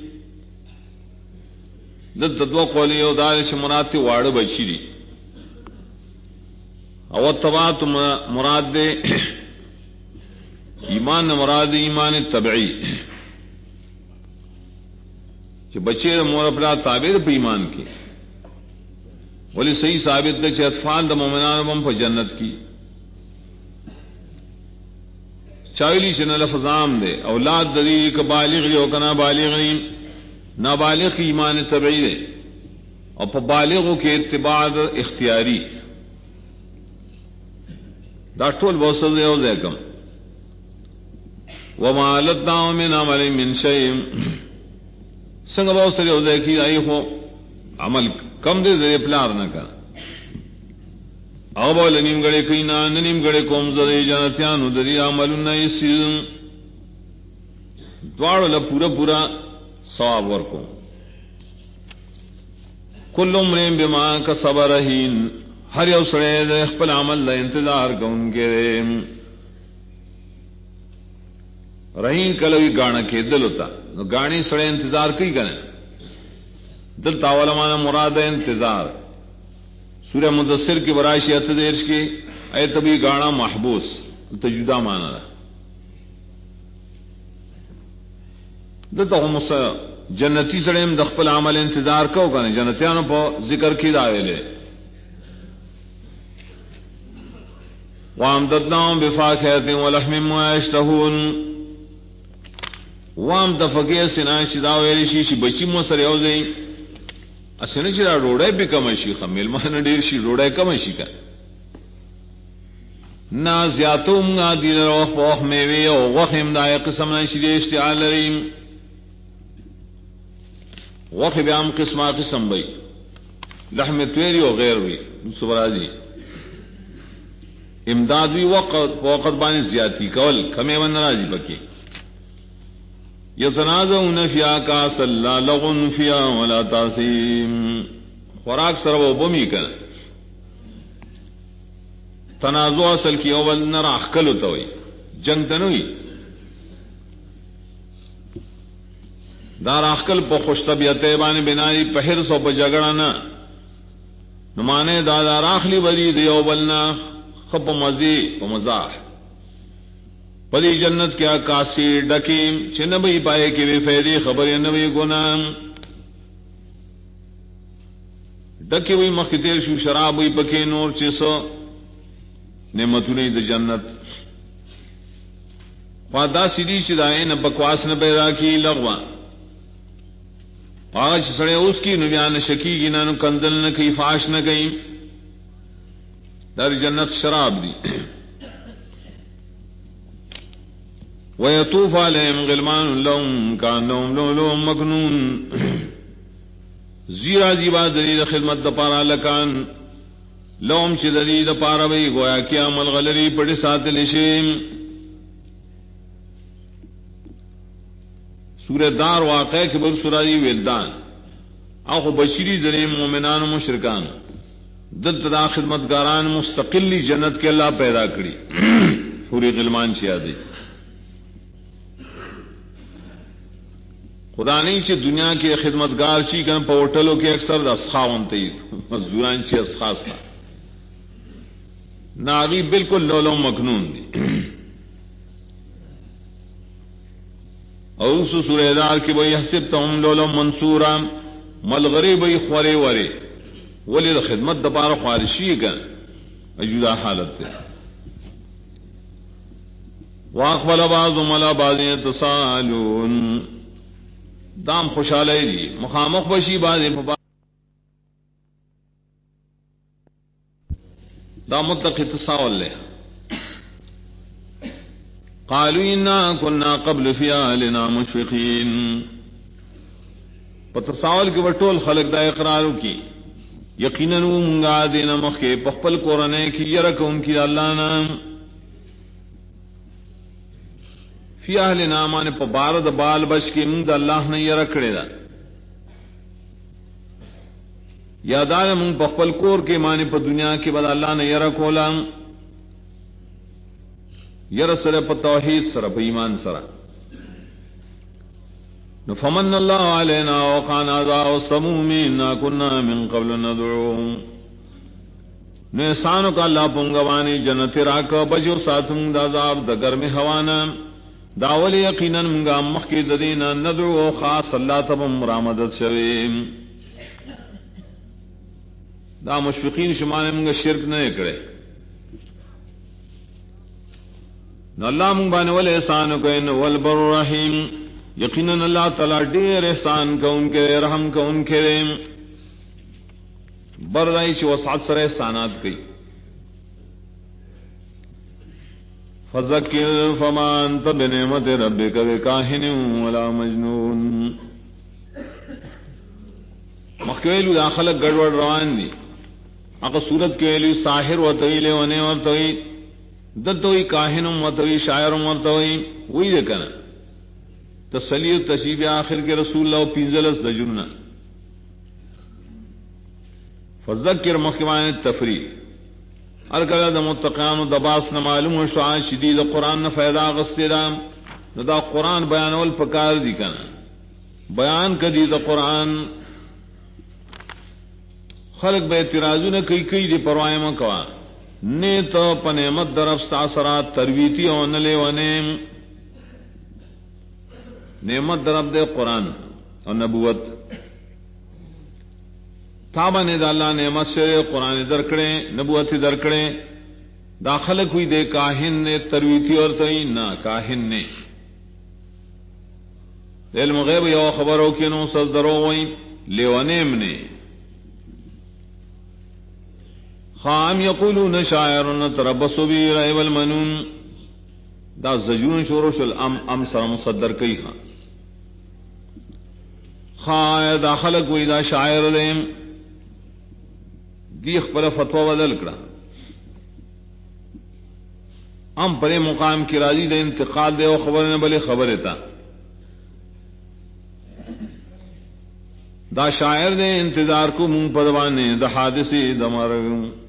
دد دو قولی او دارش مراتی وارد بشی دی او اتباعت مراد دے ایمان مراد ایمان طبعی کہ بچے مور اپنا تابع پہ ایمان کی ولی صحیح ثابت دے چھ اطفال دا مومنان بم پہ جنت کی چاویلی سے لفظ عام دے اولاد دری کا بالغ جو کنا بالغ نابالغ کی ایمان طبعی دے اور پہ بالغوں کے اتباع اختیاری دا ټول بوسل یو ځکم وما لدنا من عمل من شيء څنګه بوسل یو ځکی ای خو عمل کم دې دې پلار نه کا او بول نیم غړې کینا نیم غړې کوم زری جنتیانو دې عملونه یې دواړو له پورا ثواب ورکو کل امرئ بما کسب رهین ہر یو سڑے دے خپل عمل دا انتظار کون کے رہین کلوی گانا کے دل ہوتا نو گانی سڑے انتظار کی کریں دل تاول مانا مراد انتظار سورہ مدثر کی برائشی اتدیرش کی اے تبھی گانا محبوس تجدہ مانا دل تا جنتی سڑے دا خپل عمل انتظار کو کریں جنتیانو پا ذکر کی داوے لے وامددناهم بفاكهة ولحم مما يشتهون وام دفقه سنا شدا ویلی شي بچی مو سره او زئی اسنه چې روړې به کم شي خمل مان ډیر شي روړې کم شي کا نا زیاتوم نا دی روح په میوه او وخم دای قسم نه شي اشتعال لري وخ بیام قسمه قسم وي لحم توری او غیر وي سبراجی امداد بھی وقت بانی زیادتی کول کمی من راجی بکی یتنازعون فیہا کاس لا لغن فیہا ولا تاسیم خوراک سرو بمی کن تنازع اصل کی اول نرا اخکلو توئی جنگ تنوئی دار اخکل پا خوش طبیعتے بانی بنائی پا حرس و پا جگڑانا نمانے دادا راخلی بری دیو بلنا خب مزی و مزاح پلی جنت کیا کاسی ڈکیم چھ نبی پائے کی بھی فیدی خبری نبی گنام ڈکی ہوئی مخیطیر شو شراب ہوئی پکی نور چیسو نعمتو نہیں دا جنت خوادا سیدی شدائے نہ بکواس نہ پیدا کی لغوان آج سڑے اس کی نبیان شکی کی نہ کندل نہ کئی فاش نہ گئی در جنت شراب دی وَيَطُوفُ عَلَيْهِمْ غِلْمَانٌ لَهُمْ كَأَنَّهُمْ لُؤْلُؤٌ مَكْنُونٌ زیرا زیبا دلیل خدمت دپارا لکان لوم چې دلی د پاره وی گویا کې عمل غلری پړې ساتل شي. سورہ دار واقع کې بل سورہ ولدان او بشری درې مومنان او مشرکان دلته خدمتګاران مستقلی جنت کې الله پیدا کړی. سورہ غلمان چې یادې خدا نہیں چې دنیا کې خدمتگار شي کنه په ہوٹلو کې اکثر د اسخاون ته مزدوران شي اسخاص تا ناوی بالکل لولو مکنون دی. او سورہ دار کې وایي حسبتهم لولو منصورا ملغری بی خوری وری ولی دا خدمت دا پارا خوارشی کن اجودا حالت تے. واقبل بعضهم علی بعض یتساءلون دام خوشحالی دی مخامخ بشی بعض دا مطلق تساؤل لے. قالوا انا كنا قبل في اهلنا مشفقين پتساول کے وٹول خلق دا اقرارو کی یقیناً منگا دینا مخے پخپل قرآن کی یرکم کی اللہ نام فی اہلنا مانے پا بارد بال بچ کی منگ دا اللہ نے یرکڑے دا یادان منگ پخپل کور کے مانے پا دنیا کے بعد اللہ نے یرکولا یرسر پا توحید سر پا ایمان سر فمن اللہ علینا وقانا عذاب السموم انا كنا من قبل ندعوهم نیسانو کا اللہ پنگوانی جنت راکا بجو ساتھوں دا عذاب دا گرم حوانا داول یقینا منگا مخی ددینا ندعو خاص اللہ تبم مرامدت شویم. دا مشفقین شمانے منگا شرک نہ کرے نو اللہ منگ بانے والے احسانو کا انو والبر الرحیم یقیناً اللہ تعالیٰ ڈیر احسان کا ان کے رحم کا ان کے بردائی چی وسعت سر احسانات کی. فذکر فما انت بنعمت ربک بکاہن ولا مجنون. مخویلو داخلق گڑوڑ روان دی اقا صورت کیلو ساحر و طویل و نعمر طویل دلتوی کاہنم و طویل شاعرم و طویل وہی دیکھنا تسلی و تشریف آخر کے رسول اللہ پینزلس دجرنا. فذکر مخوان تفریح ارکل دا متقیان و دباس نمعلوم و شعان شدید قرآن نفیدہ غسطی دا دا قرآن بیان والپکار دی کنا بیان کدی دا قرآن خلق بے اعتراضو نے کئی دی پروائے مکوا نیتا پنیمت درفست اثرات ترویتی و نلے و نیم نعمت درب دے قرآن اور نبوت تابا نے دا اللہ نعمت سے قرآن درکڑے نبوت درکڑے داخل ہوئی دے کاہن نے ترویتی اور تئی نہ کاہن نے علم غیب یو خبروں کے نو صدروں ہوئی لیونیم نے خام یقولون شاعر تربص بی ریب المنون دا زجون شورش الام سر مصدر کئی ہاں خواہ داخل کوئی دا شاعر لیم دیخ پر فتوہ بدل کرا ام پرے مقام کی راضی دے انتقال دے و خبر نے بلے خبر تا دا شاعر دے انتظار کو منہ پدوانے دا حادثی دا مرگ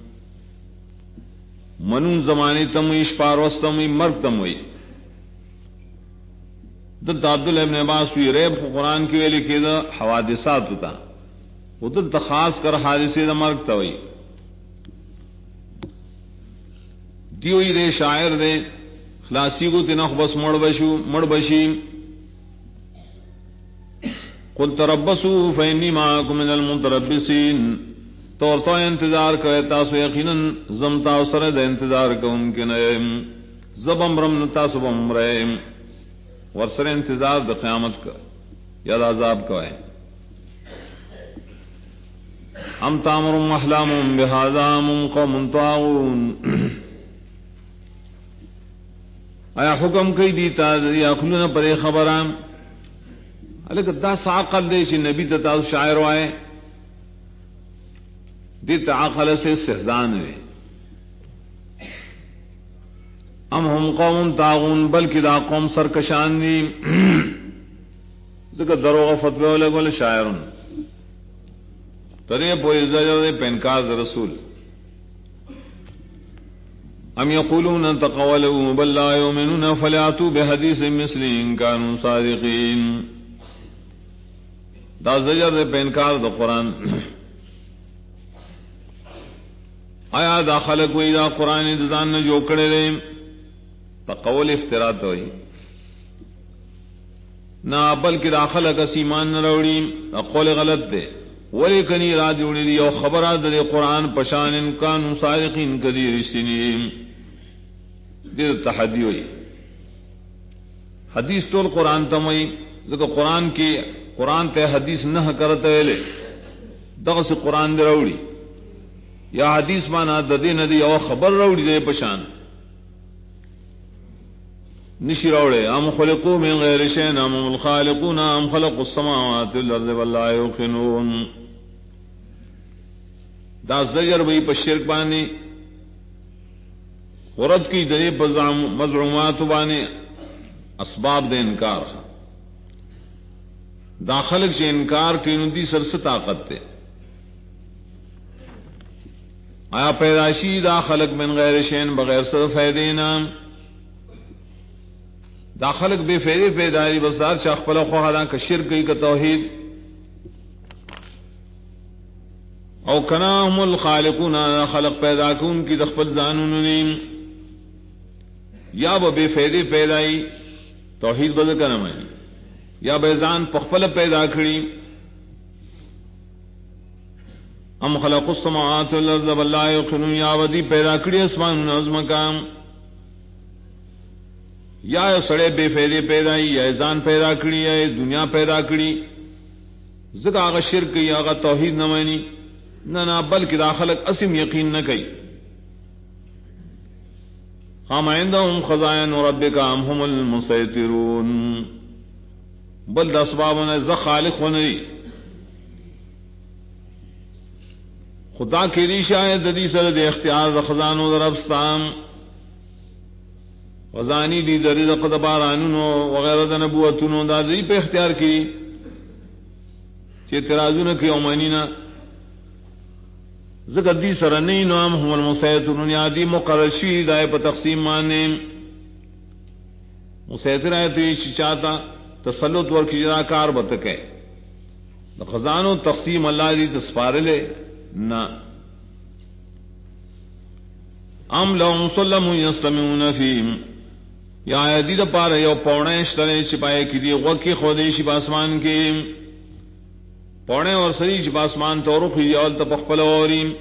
منون زمانی تموی شپاروس تموی مرگ تموی دلت عبداللہ ابن عباس وی ریب قرآن کی ویلی کی دا حوادثات ہوتا وہ دلت خاص کر حادثی دا مرگ توئی دیوئی دے شاعر دے خلاصی کو تنخ بس مڑ بشی قل تربصوا فإني معكم من المتربصين تو انتظار کرے تاسو یقیناً زمتا سر دے انتظار کو ممکن ہے زبم رم تاسو بم رے ورسر انتظار د قیامت کا یا عذاب کا ہے. ام تامرهم احلامهم بهذا من قوم طاغون آیا حکم کئی دیتا یا کھلنا پرے خبرام الگ دا ساقل دے چی نبی تتا شاعر وائے دیت عقل سے استحزان ہوئے ام ہم قوم طاغون بلکہ دا قوم سرکشان دی ذکر دروغ فتوی لگول شاعرن ترے پوئی زجر پینکار رسول ام یقولون تقولوا بل لا یؤمنون فلیاتوا بحدیث مثل ان کانوا صادقین دا زجر پینکار دا قرآن آیا دا خلق وی دا قرآن دان نے جو کڑے رہے تقول افتراء تو ہی نہ بلکہ دا خلق ایمان نہ روڑی قول غلط دے ولی کنی را جوڑی دی او خبرات دے قرآن پشان ان کانوا صادقین کدی رشتنی دے تحدی ہوئی حدیث طول قرآن تمئی لیکن قرآن کی قرآن تے حدیث نہ کرتے لے دغه سے قرآن دے روڑی یا حدیث مانا ددی ندی او خبر روڑی دے پشان نشی روڑے ام خلقوا من غیر شیء ام الخالقون ام خلقوا السماوات والارض والله يوقنون دا زجر وی پر شرک بانی ورد کی دے مزعومات بانی اسباب دے انکار دا خلق سے انکار کی ندی سر سے طاقت تے آیا پیداشی دا خلق من غیر شین بغیر سر فیدینا دا خلق بے فیدے پیداری بسدار چاہ خپل خواہدان کا شرک کی کا توحید او کناہم الخالقون خلق پیدا کون کی دخپل زانون یا بے فیدے پیدائی توحید بد کرمائی یا بیزان پخپل پیدا کری ام خلق السماوات والارض والله يوقنون یا ودی پیدا کری اسمان نظم کام یا سڑے بے فیدے پیدائی یا ایزان پیدا کری یا دنیا پیدا کری زکا آغا شرک یا آغا توحید نمائنی نہ بلکہ دا خلق اسم یقین نہ کئی ہم عندهم خزائن ربک ام هم المسیطرون بل دا اسبابنا ز خالق ونری خدا کی ریشہ ہے ددی سر دے اختیار دا خزانو دا ربستان وزانی دی در رزق دا بارانونو وغیرہ دا نبوتونو دا دی پہ اختیار کی چی اعتراضونو کی اومانینا ذکر دی سرنی نام هم المسیطرون یا دی مقرر شوی دائے پہ تقسیم مانے مسیطر آئے تو یہ چاہتا تسلط ورکی جرا کار بتکے دا خزانو تقسیم اللہ دی تسپارلے نا ام لهم سلم یستمعون فیم یا آیدی دا پارا یو پوڑے شترے چپائے کی دی غوکی خودیشی باسمان کے پوڑے اور سریش باسمان تورخی یول تپخپل اوریم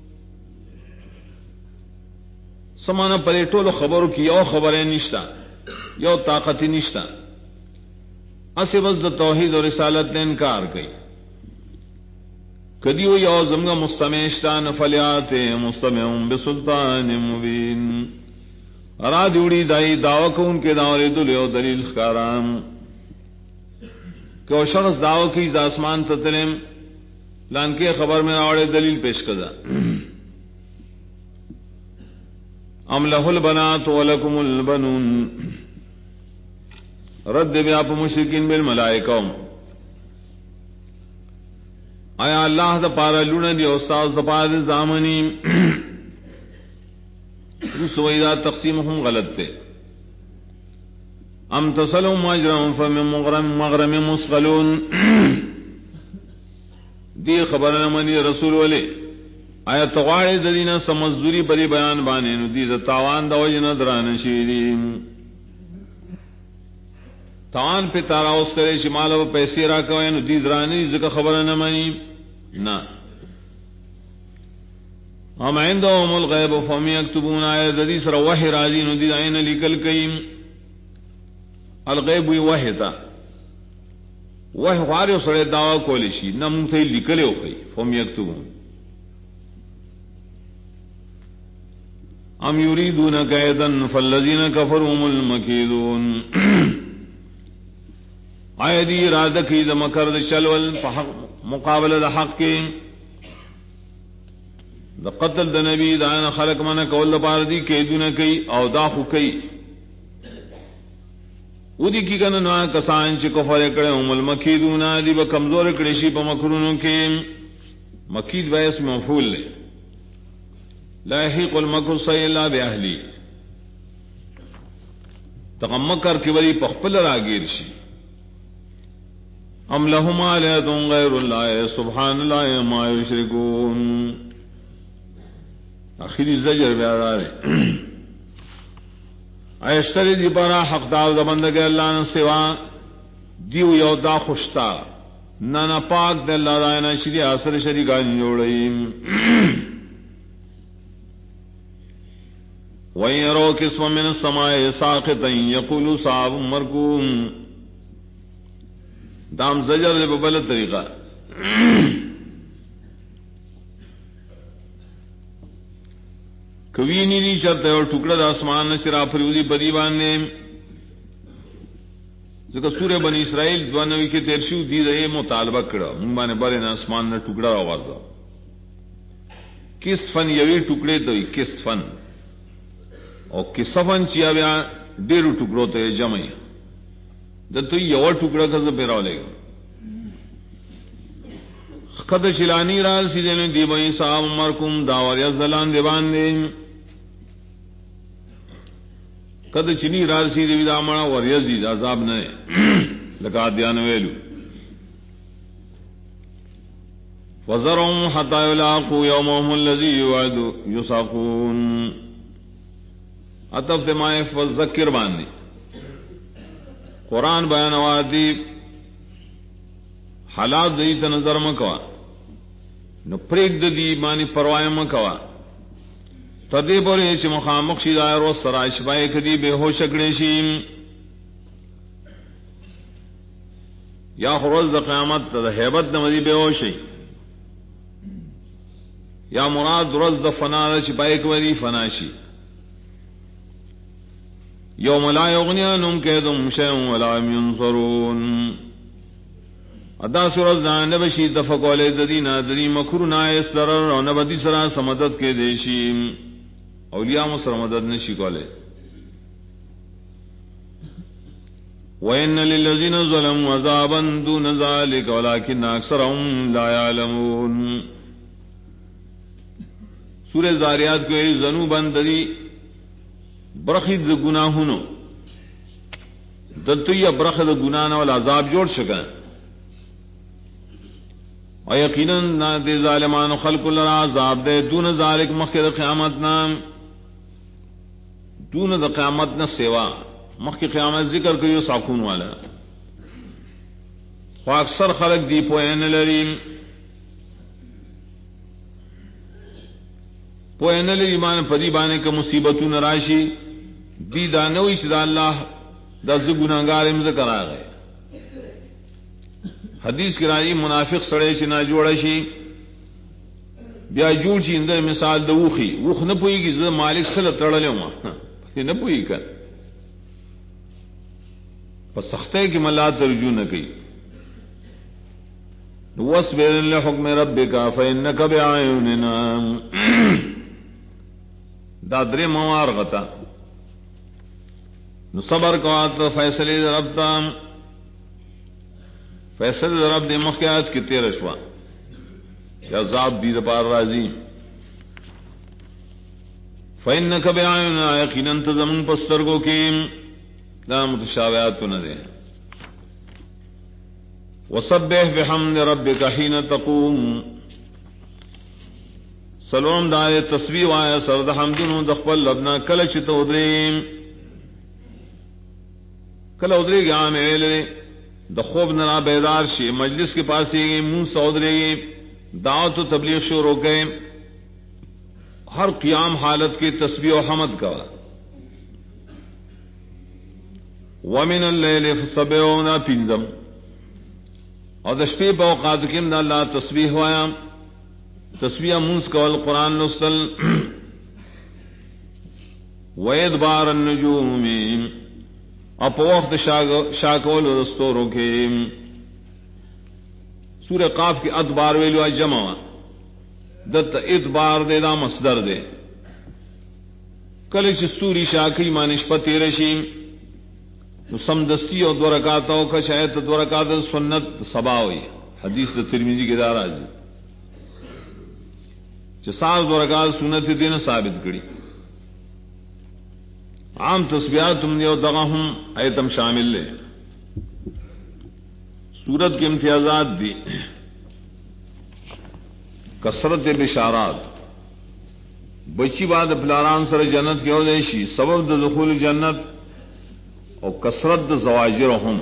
سمانا پرے ٹولو خبرو کی یو خبریں نشتا یو طاقتی نشتا اسی بس دا توحید اور رسالت نے انکار کی کدیو یو زمگا مستمیشتا نفلیات مستمعون بسلطان مبین ارا دیوڑی دائی دعوی کو ان کے دعوی دلیو دلیل خکارام کہ وہ شخص دعوی کی آسمان تتلم لان کے خبر میں آوڑے دلیل پیش کدا ام لہ البنات ولکم البنون رد بیا پا مشرکین بالملائکہ آیا اللہ دا پارا لونا دی استاذ دا پارا زامنی رسوئی دا تقسیم ہم غلط تے ام تسلم اجرم فمن مغرم مسقلون دی خبرنا منی رسول والے آیا تغاڑی دینا سمزدوری پری بیان بانے نو دی دا تاوان دا وجن دران شیرین تاوان پہ تارا اس کرے شمال و پیسے را کوئے نو دی درانی ذکر خبرنا منی نا ہم عندهم الغیب فهم یکتبون آیت دی سر وحی راجی نو دی آئین لکل کئیم الغیب وی وحی تا وحی خواری سڑے دعوی کولیشی نمون تی لکلے ہو خی فهم یکتبون ام یریدون قیدن فالذین کفرهم المکیدون آیت دی ارادہ کی دا مکر دا چلول مقابل دا حق کی دا قتل دا نبی دانا خلق منا کول دا پاردی کیدونا کئی او دا خو کئی او دی کی کننا کسان چی کفر اکڑے ام المکیدونا دی با کمزور اکڑے شی پا مکرونوں کے مکید با اسم مفعول لے لا یحیق المکر السیء الا باہلی تغمکر کی بری پخپل راگیر شی ام لهم آلہۃ غیر اللہ سبحان اللہ ما یشرکون آخری زجر بیارا رہے ایشتری دی پارا حقدار دا بندگی اللہ نے سوا دیو یو دا خوشتا نانا پاک دا اللہ دائنا شری آسر شریکانی جوڑیم وَإِن يَرَوْا كِسْفًا مِّنَ السَّمَاءِ سَاقِطًا يَقُولُوا سَحَابٌ مَّرْكُومٌ دام زجر دے ببل طریقہ کوی نیلی شرط ہے اور ٹکڑا دا آسمان نے چرا فریودی بدی باندھے ذکر سورہ بنی اسرائیل دوانوی کے تیرشیو دی رہے مطالبہ کرا ممبانے بارے نا آسمان نے ٹکڑا آوازا کس فن یوی ٹکڑے تو کس فن اور کسفن چیا بیا ڈیرو ٹکڑوں تو جمعی جب تو یہ اور ٹکڑا کا پیرا لے گا خد شلانی راز سیدے نے دی بھائی صاحب مرکم داور یزدلان دیوان دے کد چنی راز سیدے بھی دامنا ور یزید عذاب نے لگا دیا نویلو وزرهم حتى يلاقوا يومهم الذي يساقون عطف دمائے فذکر باندھی قرآن بیان وادی حالات دی تا نظر مکوا نو پریک دی مانی پروائے مکوا تدی بولی چی مخامق شی دائر و سرائش بائی کدی بے ہوش اکڑی شیم یا خروز دا قیامت دا حیبت دا مدی بے ہوشی یا مراد روز دا فنا دا چی بائی کودی فناشی یوم لا یغنی عنہم کیدہم شیئا ولا هم ینصرون ادا سورت دا نبشی تفقولی ددینا ددی مکرنا اسرر و نبدی سرا سمدد کے دیشی اولیاء مصر مدد نشی کولے وَإِنَّ لِلَّذِينَ ظَلَمُوا عَذَابًا دُونَ ذَلِكَ وَلَكِنَّ أَكْثَرَهُمْ لَا يَعْلَمُونَ سورہ زاریات کو یہ زنو بندری برخید گناہنو دلتو یا برخد گناہنا والعذاب جوڑ شکا اور یقیناً نا دے ظالمان خلق اللہ عذاب دے دون ذالک مخی دا قیامتنا دون دا قیامتنا سوا مخی قیامت ذکر کریو ساکون والا خواہ اکثر خلق دی پوین لریم پوین لریمان پدی بانے کا مصیبتو نراشی دی دانوی شدا اللہ دا زگناگار ذکر آگئے حدیث کی راجی منافق سڑے چی نا جوڑا شی بیا جوڑ چی اندر مثال دا وخی وخ نپوئی کی زد مالک صلح تڑلے ہوا نپوئی کر پس سختے کی ملا ترجو نکی وَاصْبِرْ لِحُكْمِ رَبِّكَ فَإِنَّكَ بِأَعْيُنِنَا دا درے موار غتا نو صبر کوات فیصلے رب تام فیصلے رب دے مخیات کی تیرشوا یا عذاب دید پار راضی فَإِنَّكَ بِأَعْيُنِنَا یقیناً تزمن پسترگو کی دا متشابہات کو نہ دے وَسَبِّحْ بِحَمْدِ رَبِّكَ حِينَ تَقُومُ سلام دائے تسبیح وایا سرد حمدن دخبل لبنا کل چت ادریم کل ادرے گی عام ایلے دخوب نرا بیدار شی مجلس کے پاس ہی منہ سودرے گی دعوت و تبلیغ شروع گئے ہر قیام حالت کی تسبیح و حمد کا ومن اللیل فسبحونا پنزم اور دشپی پا اوقات کم دا اللہ تسبیح وایا تسبیح منس کول قرآن نستل ویدبار النجوم اپ وقت شاکول دستوروں کے سورہ قاف کی ادبار ویلو جمع دت ادبار دے دا مصدر دے کل چستوری شاکی مانشپت رشیم سم دستی اور دو رکاتوں کا شاید دو رکات سنت سبا ہوئی حدیث ترمذی کے دارا جی چسار دو رکات سنت دین ثابت کری عام تسبیحات تم نے اور دغا ہوں ایتم شامل لے سورت کے امتیازات دی کثرت بشارات بچی بات پلاران سر جنت کی اولیشی سبب دا دخول جنت اور کثرت دا زواجرہم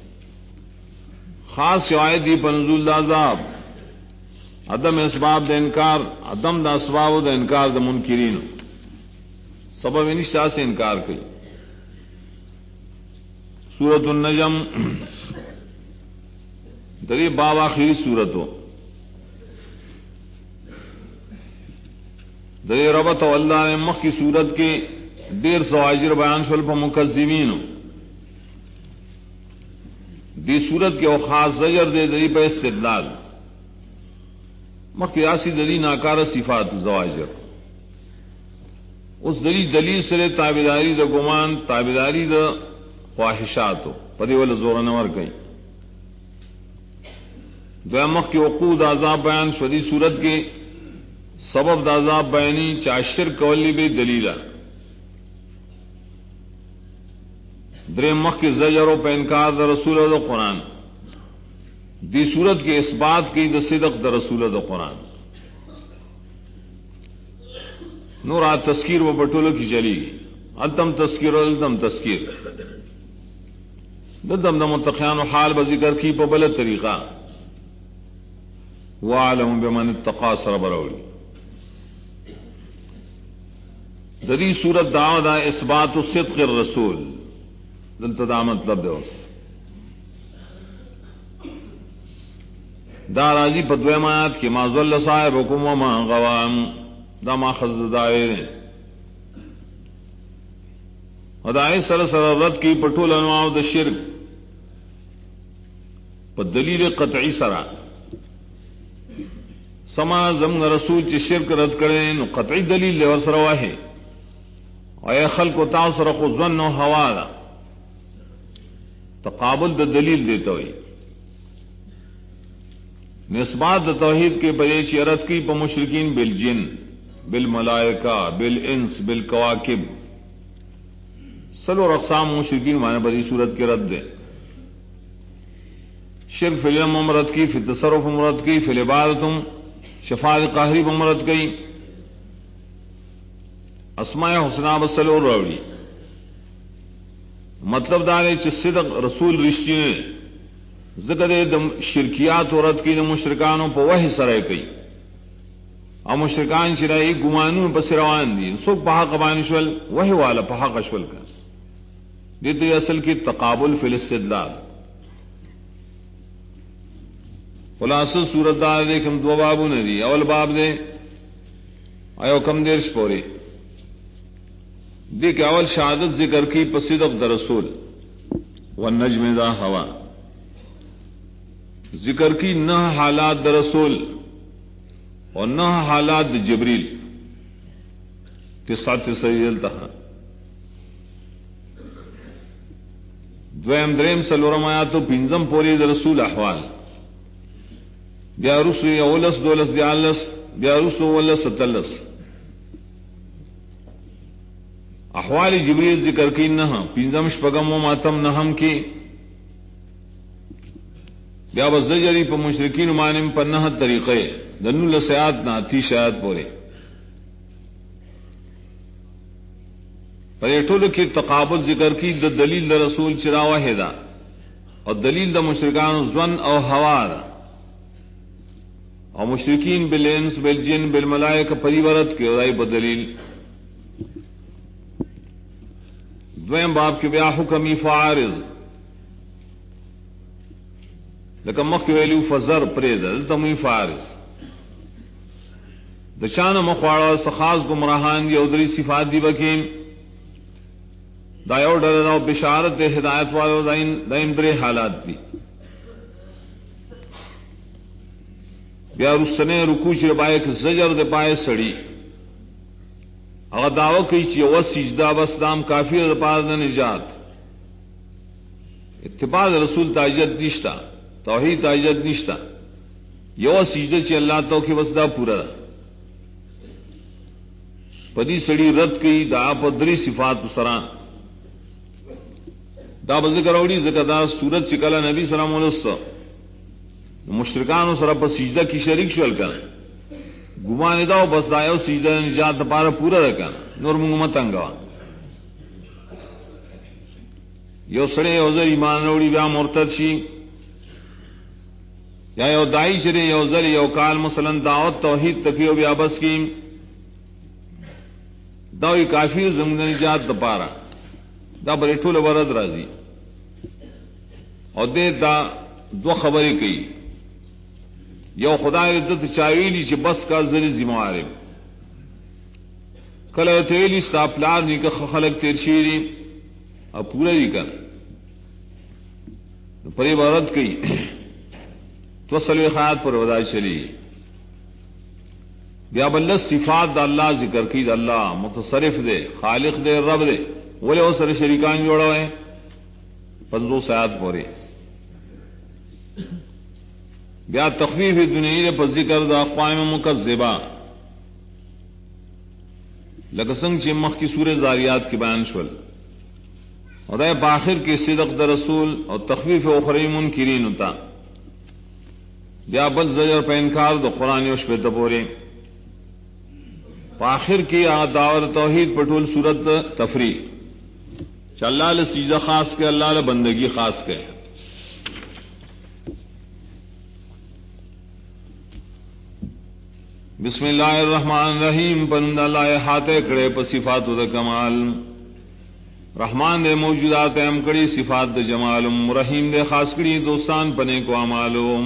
خاص شوائد دی پنزول دا عذاب عدم اسباب دا انکار عدم دا اسباب دا انکار دا منکرین سبب انشاء سے انکار کی سورت النجم دری باب آخری سورتوں دری ربط و اللہ نے مخ کی صورت کے دیر زواجر بیان شل پر مکذبین دی صورت کے خاص زجر دے دری پہ استدلال مخ کی آسی دلی ناکار صفات زواجر اس دلی دلیل سے تابداری دا گمان تابداری دا خواہشات ہو پدی والا زور نور کہیں دو مخ کے وقوع عذاب بیان شدی صورت کے سبب دا عذاب بیانی چاشر کولی بے دلیلہ درے مخ کے زجر و پہ انکار دا رسول دا قرآن دی صورت کے اس بات کی دا صدق دا رسول دا قرآن نورات تذکیر و بٹولو کی چلی گی التم تذکیر و التم تذکیر دم دا متقیان و حال بذکر کی پا بلد طریقہ وَعَلَمُ بِمَنِ اتَّقَى سر برولی دری صورت دعوت دا اثبات صدق الرسول دلتا دا مطلب دے دا راضی پدوے مایات کی ما ظل صاحبکم وما غوام دا ما خزد دائے دیں ودائی سر سر رد کی پٹول انواع دا شرک پا دلیل قطعی سرا سما زمن رسول چی شرک رد کریں نو قطعی دلیل لے ورسر واہے اے خلق و تاثر خو ظن و ہوا دا تقابل دا دلیل دیتا ہوئی نسبات دا توحید کے پریچی رد کی پا مشرکین بالجن بالملائکہ بالانس بالکواکب سلو اقسام مشرکین مانے بڑی صورت کے رد دے شرک فی العلم امرت کی فی تصرف امرت کی فی العبادتم شفاعت قہری امرت کی اسماء حسنہ بسلو روڑی مطلب دارے چ صدق رسول رشتی ذکر دم شرکیات عورت کی مشرکانوں پہ وہ سرائے کئی اور مشرکان چرائی گمانوں میں پس روان دی سوک پہا قبانشول وہی والا پہا قشول کا دیتے اصل کی تقابل فی الاستدلال خلاصہ صورت دار دے کم دو بابو نے دی اول باب دے ایو کم دیر شپوری دیکھ اول شہادت ذکر کی پصدق در رسول والنجم ذا ہوا ذکر کی نہ حالات در رسول اور نہ حالات جبریل تسعت سیل تہا دویم دریم سلورم آیاتو پنزم پوری در رسول احوال بیا رسو اولس دولس دیالس بیا رسو اولس ستلس احوال جبریل ذکر کی نہ پنزم شپگم و ماتم نہم کی بیا بزجری پا مشرکین مانم پا نہ طریقے دنو لسیات نا تی شایات پورے پر ایٹولو کی تقابل ذکر کی دا دلیل دا رسول چرا واحدا اور دلیل دا مشرکان زون او ہوا دا اور مشرکین بالانس بالجن بالملائکہ پریورت کے رائی بدلیل دویم باب کے بیا حکمی فعارض لیکن مخ کے ویلیو فزر پرید دلتموی فعارض دشان مخواڑا سخاص گمراہان دی ادری صفات دی بکیم دایو ڈر داو بشارت ہدایت والو دائم درے حالات دی بیا رسنے رکوع چې پای کې زجر د پای سړی هغه داوا کوي چې یو سجدا بس دام کافی د پاره د نجات. اتباع رسول تاجت نشتا، توحید تاجت نشتا، یو سجده چې الله تو کې بس دا پورا پدی سړی رد کوي دا په درې صفات سره دا ذکر اوړي ذکر دا صورت چې کله نبی صلی الله علیه وسلم مشرکانو سره په سجده کې شریک شول کړه ګمان دا بس دا یو سجده نجات لپاره پورا وکړه نور موږ متنګوا یو سړی یو ځل ایمان وروړي بیا مرتد شي یا یو دای چې یو ځل یو کال مثلا دعوت توحید تکیو بیا بس کی دا وی کافی زموږ نجات لپاره دا بری ټول ورځ راځي او دې دا دو خبرې کوي یو خدای عزت چاویلی چې بس کا زری ذمہوار کله ته ویلی استاپلار نیکه خلق تیر شيری او پورا دی کړ پرې ورځ کوي تو صلی خیات پر ودا چلی بیا بل صفات د الله ذکر کوي د الله متصرف دے خالق دے رب دے ولې اوسره شریکان جوړوي 15 آیات پورې بیا تخفیف دنیا په ذکر د اقوام مکذبہ لکه څنګه چې مخکې سورہ زاریات کې بیان شول او دا په آخر کې صدق د رسول او تخفیف اخری منکرین ہوتا بیا بل زجر په انکار د قران او شپه ته پورې په آخر کې دعوت توحید په ټول صورت تفریق چې الله له سجده خاص کې الله له بندگی خاص کې بسم اللہ الرحمن الرحیم بند اللہ احاطے کڑے پا صفات دا کمال رحمان دے موجودات ایم کڑی صفات دا جمالم رحیم دے خاص کڑی دوستان پنے کو عمالم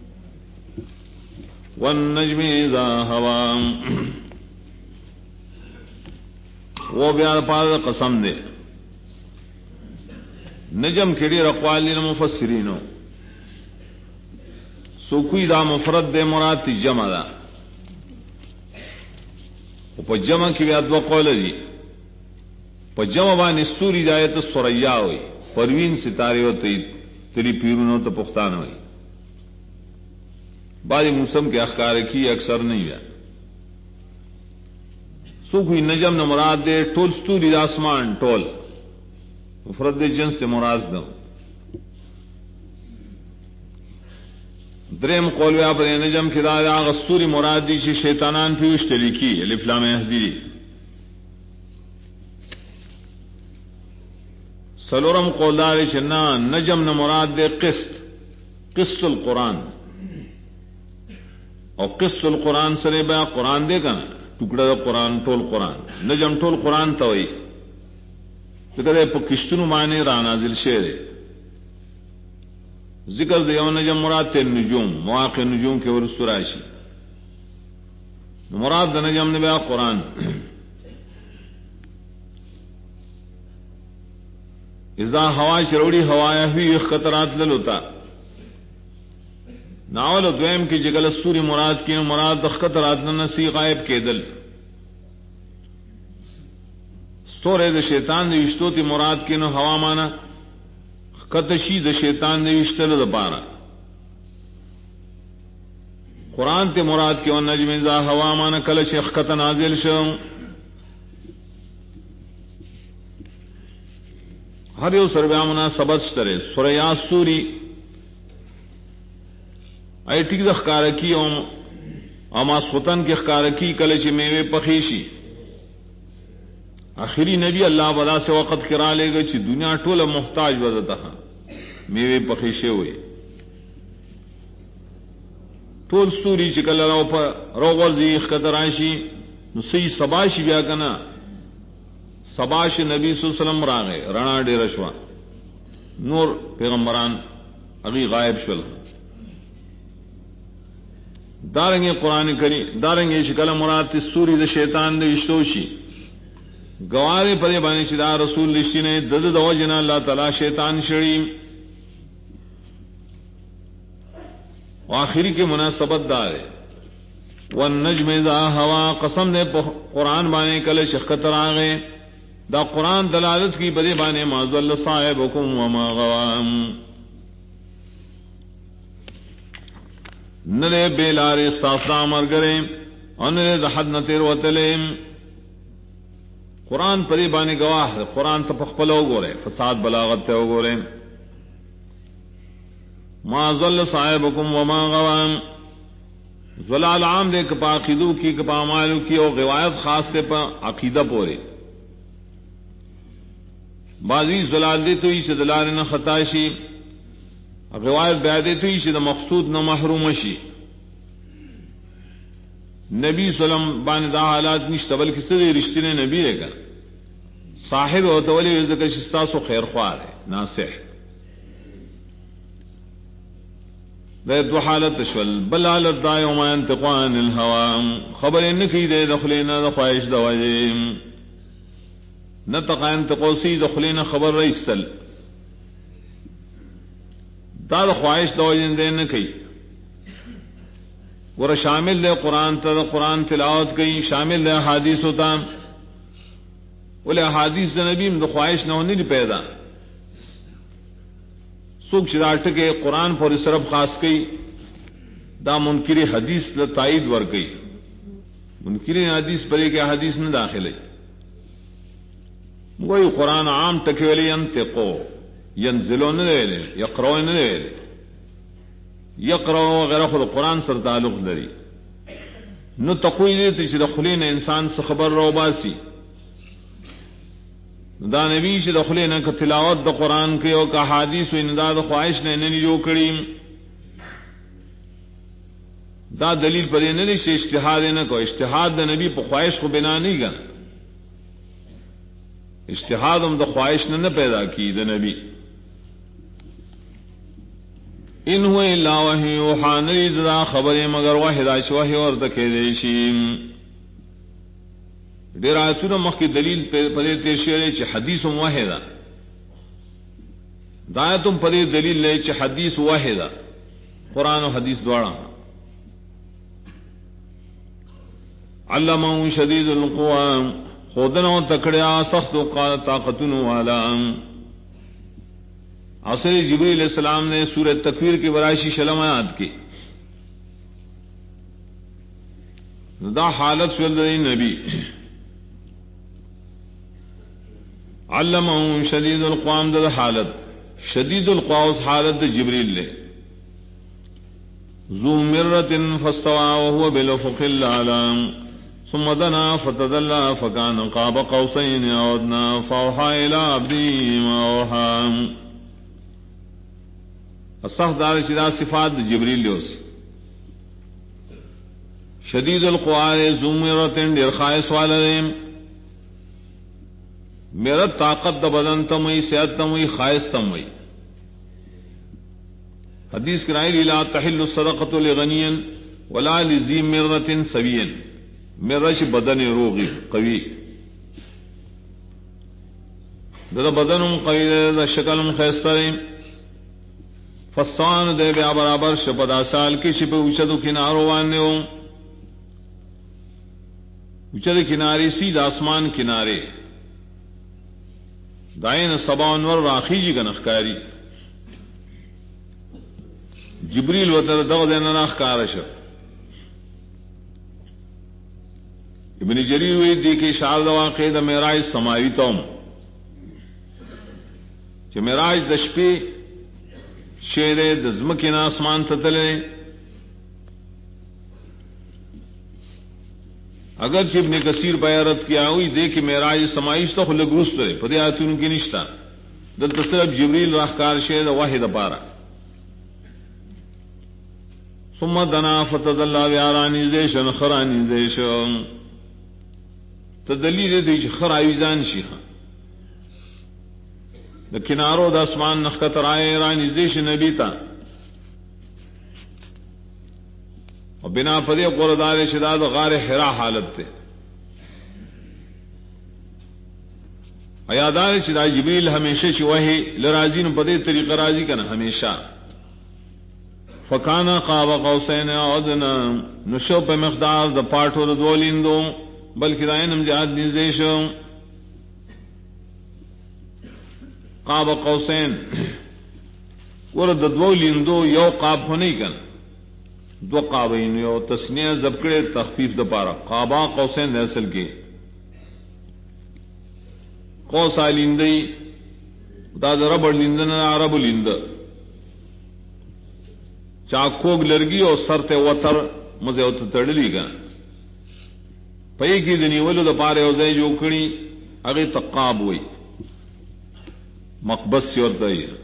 والنجم اذا ہوام وہ بیار پار قسم دے نجم کڑی رقوالی مفسرینو سوکوی دا مفرد دے مراد تی جمع دا په جمع کې بیا دوه قول دي په جمع باندې ستوري دایت سوریا وي پروین ستاره وته تری پیرونو ته پښتانه وي باندې موسم کې اخکار کی اکثر نہیں ہے سو کوئی نجم نہ مراد دے ټول ستوري د اسمان ټول مفرد جنس سے مراد ده دریم قول بیا پر نجم کې دا هغه ستوري مراد دي چې شیطانان پیوشت لیکي الف لام اهدی سلورم قول دا چې نه نجم نه مراد دي قسط القرآن او قسط القرآن سره بیا قرآن دے کنه ټوکړه د قرآن ټول قرآن نجم ټول قرآن ته وایي دغه په کشتونو باندې را نازل شوی ذکر دے یو نجم مراد تے نجوم مواقع نجوم کے ورستو راشی مراد دا نجم نبیا قرآن اذا ہوا شروڑی ہوایا ہوئی خطرات للوتا ناول دویم کی جگل استوری مراد کی مراد خطرات نسی غائب کے دل ستورے دا شیطان دا وشتو تی مراد کی نو ہوا مانا کتشی د شیطان نے وشتل د پارا قرآن تے مراد کے نجم اذا ہوا مان کل شیخ کت نازل شو ہر یو سربیا مناسبت شترے سوریا سوری اے ٹھیک د خکار کی اما سوتن کے خکار کی کل چ میوے پخیشی آخری نبی اللہ بدا سے وقت کرا لے گا چی دنیا ٹول محتاج وزتا میوے پخیشے ہوئے ٹول ستوری چکل رو ورزی خطر آئشی نسی سباشی بیا کنا سباش نبی صلی اللہ علیہ وسلم راغے رنا ڈیر شوا نور پیغمبران اگی غائب شول دارنگی قرآن کری دارنگی شکل مراد ستوری دا شیطان دا وشتوشی گوارے پدے بانے چدا رسول لشی نے دد دو جنا اللہ تعالی شیطان شڑی آخری کے مناسبت دار ہے والنجم اذا هوا قسم دے قرآن بانے کل شخت راغے دا قرآن دلالت کی بدے بانے ما ضل صاحبکم وما غوا نلے بیلارے ساسا مرگرے انلے دحد نتیر وطلیم قرآن پدے بانے گواہ قرآن تپخپل ہو گو رہے فساد بلاغت تے ہو گو رہے ما ضل صاحبکم وما غوا ضلال عام دے کپا عقیدو کی کپا عمالو کی اور روایت خاص سے پا عقیدہ پورے بعضی ضلال دے تو اسے دلال نہ خطاشی روایت بیادے تو اسے مقصود نہ محروم شی نبی صلی اللہ علیہ وسلم بان دا حالات نشتا بلکہ صدی رشتے نے نبی رے کر صاحب ہوتا ولی ذکر شستا سو خیر خواہ ہے ناصح دے دو حالت شول بل حالت دا یوم انتقان الهوا خبر انکی دے دخلینا دا خواہش دا وجیم نتقا انتقوسی دخلینا خبر رئیستل دا دا خواہش دا وجیم دے نکی ور شامل دے قرآن تا دا قرآن تلاوت کئی شامل دے حدیث ہوتا ولی حدیث دا نبیم دا خواہش نہ ہونی پیدا سوک چراٹ کے قرآن پر سرب خاص کی دا منکری حدیث تائید ور گئی منکری حدیث پر ایک حدیث نہ داخل ہے وہی قرآن عام تکویلی ینتقو ینزلو نہ لے لے یقرو نہ لے لے یقرو وغیرہ خود قرآن سر تعلق لري نو تقوی دیتی چی دخلین انسان سے خبر رو باسی دا نبی چی دخلین کا تلاوت دا قرآن کے او کا حدیث و انداد خواہش نے انہی جو کریم دا دلیل پر یہ نہیں سے اجتہاد نہ کو اجتہاد دا نبی پر خواہش کو بنا نہیں گا اجتہاد ہم دا خواہش نے نہ پیدا کی دا نبی ان ہوئے الا وحی یوحی نرید دا خبر مگر واحد آش وحی اور دکے دیشیم دیر آیتون مخ کی دلیل پدے تیرشیرے چی حدیث واحدہ دایتم پدے دلیل لے چی حدیث واحدہ قرآن و حدیث دوارا علمہ شدید القوام خودنو تکڑیا سخت و طاقتن والا اصل جبریل علیہ السلام نے سورہ تکویر کی برائشی شلم آیات کی دا حالت سوال نبی علمہ شدید القوام دا حالت شدید القوام حالت جبریل لے ذو مرت فاستوى وهو بالافق الاعلى ثم دنا فتدلى فكان قاب قوسين او ادنى فاوحى الى عبده ما اوحى الصح دار شدا صفات جبریل لیوس شدید القوى ذو مرت دیر خائص والدیم میرا طاقت دا بدن تموی صحت تموی خائص تموی حدیث کرائی لا تحل الصدقۃ لغنی ولا لذی مرۃ سوی مرش بدن روغی قوی دا بدن قوی دا شکل خیستر فستان دے بیا برابر شپدا سال کی شپ اوچدو کنارو وانے ہو اوچد کنارے سید آسمان کنارے دائن سبا انور راخی جی کا نخکاری جبریل وطر دغ دینا نخکارش ابن جریر ہوئی دی کہ شارد واقع دا میراج سماوی توم چھ میراج دشپی شیرے دزمکین آسمان تتلے اگرچہ ابن کثیر بیارت کیا ہوئی دیکھ معراج سمائش تو خلق رست رہے پدے آتون کی نشتا دل تصرف جبریل راہکار شید واحد پارا ثم دنا فتدلہ بیارانی زیشن خرانی زیشن تدلیل دیچ خر آئیزان شیخا دا کنارو دا اسمان نخکت رائے رانی زیشن نبیتا اور بنا پدے قردار شداد غار حرا حالت تے ایادار شداد جبریل ہمیشہ شوہی لرازین پدے طریقہ رازی کنا ہمیشہ فکانا قاب قوسین او ادنا نشو په مقدار د پاټو د دولیندو بلکې راینم جهاد نږدې شو. قاب قوسین ور د دولیندو یو قاب هنی کن دو قابین یو تسنیه زبکړه تخفیف د پاره قابا قوسین اصل کې قوس لیندې دا ربړ لیندنه عرب لیند چاکوګ لرګي او سرته وتر مزه او تړلې کا پې کې د نیولو د پاره او ځای جوړ کړي هغه تقاب وای مقبس ورته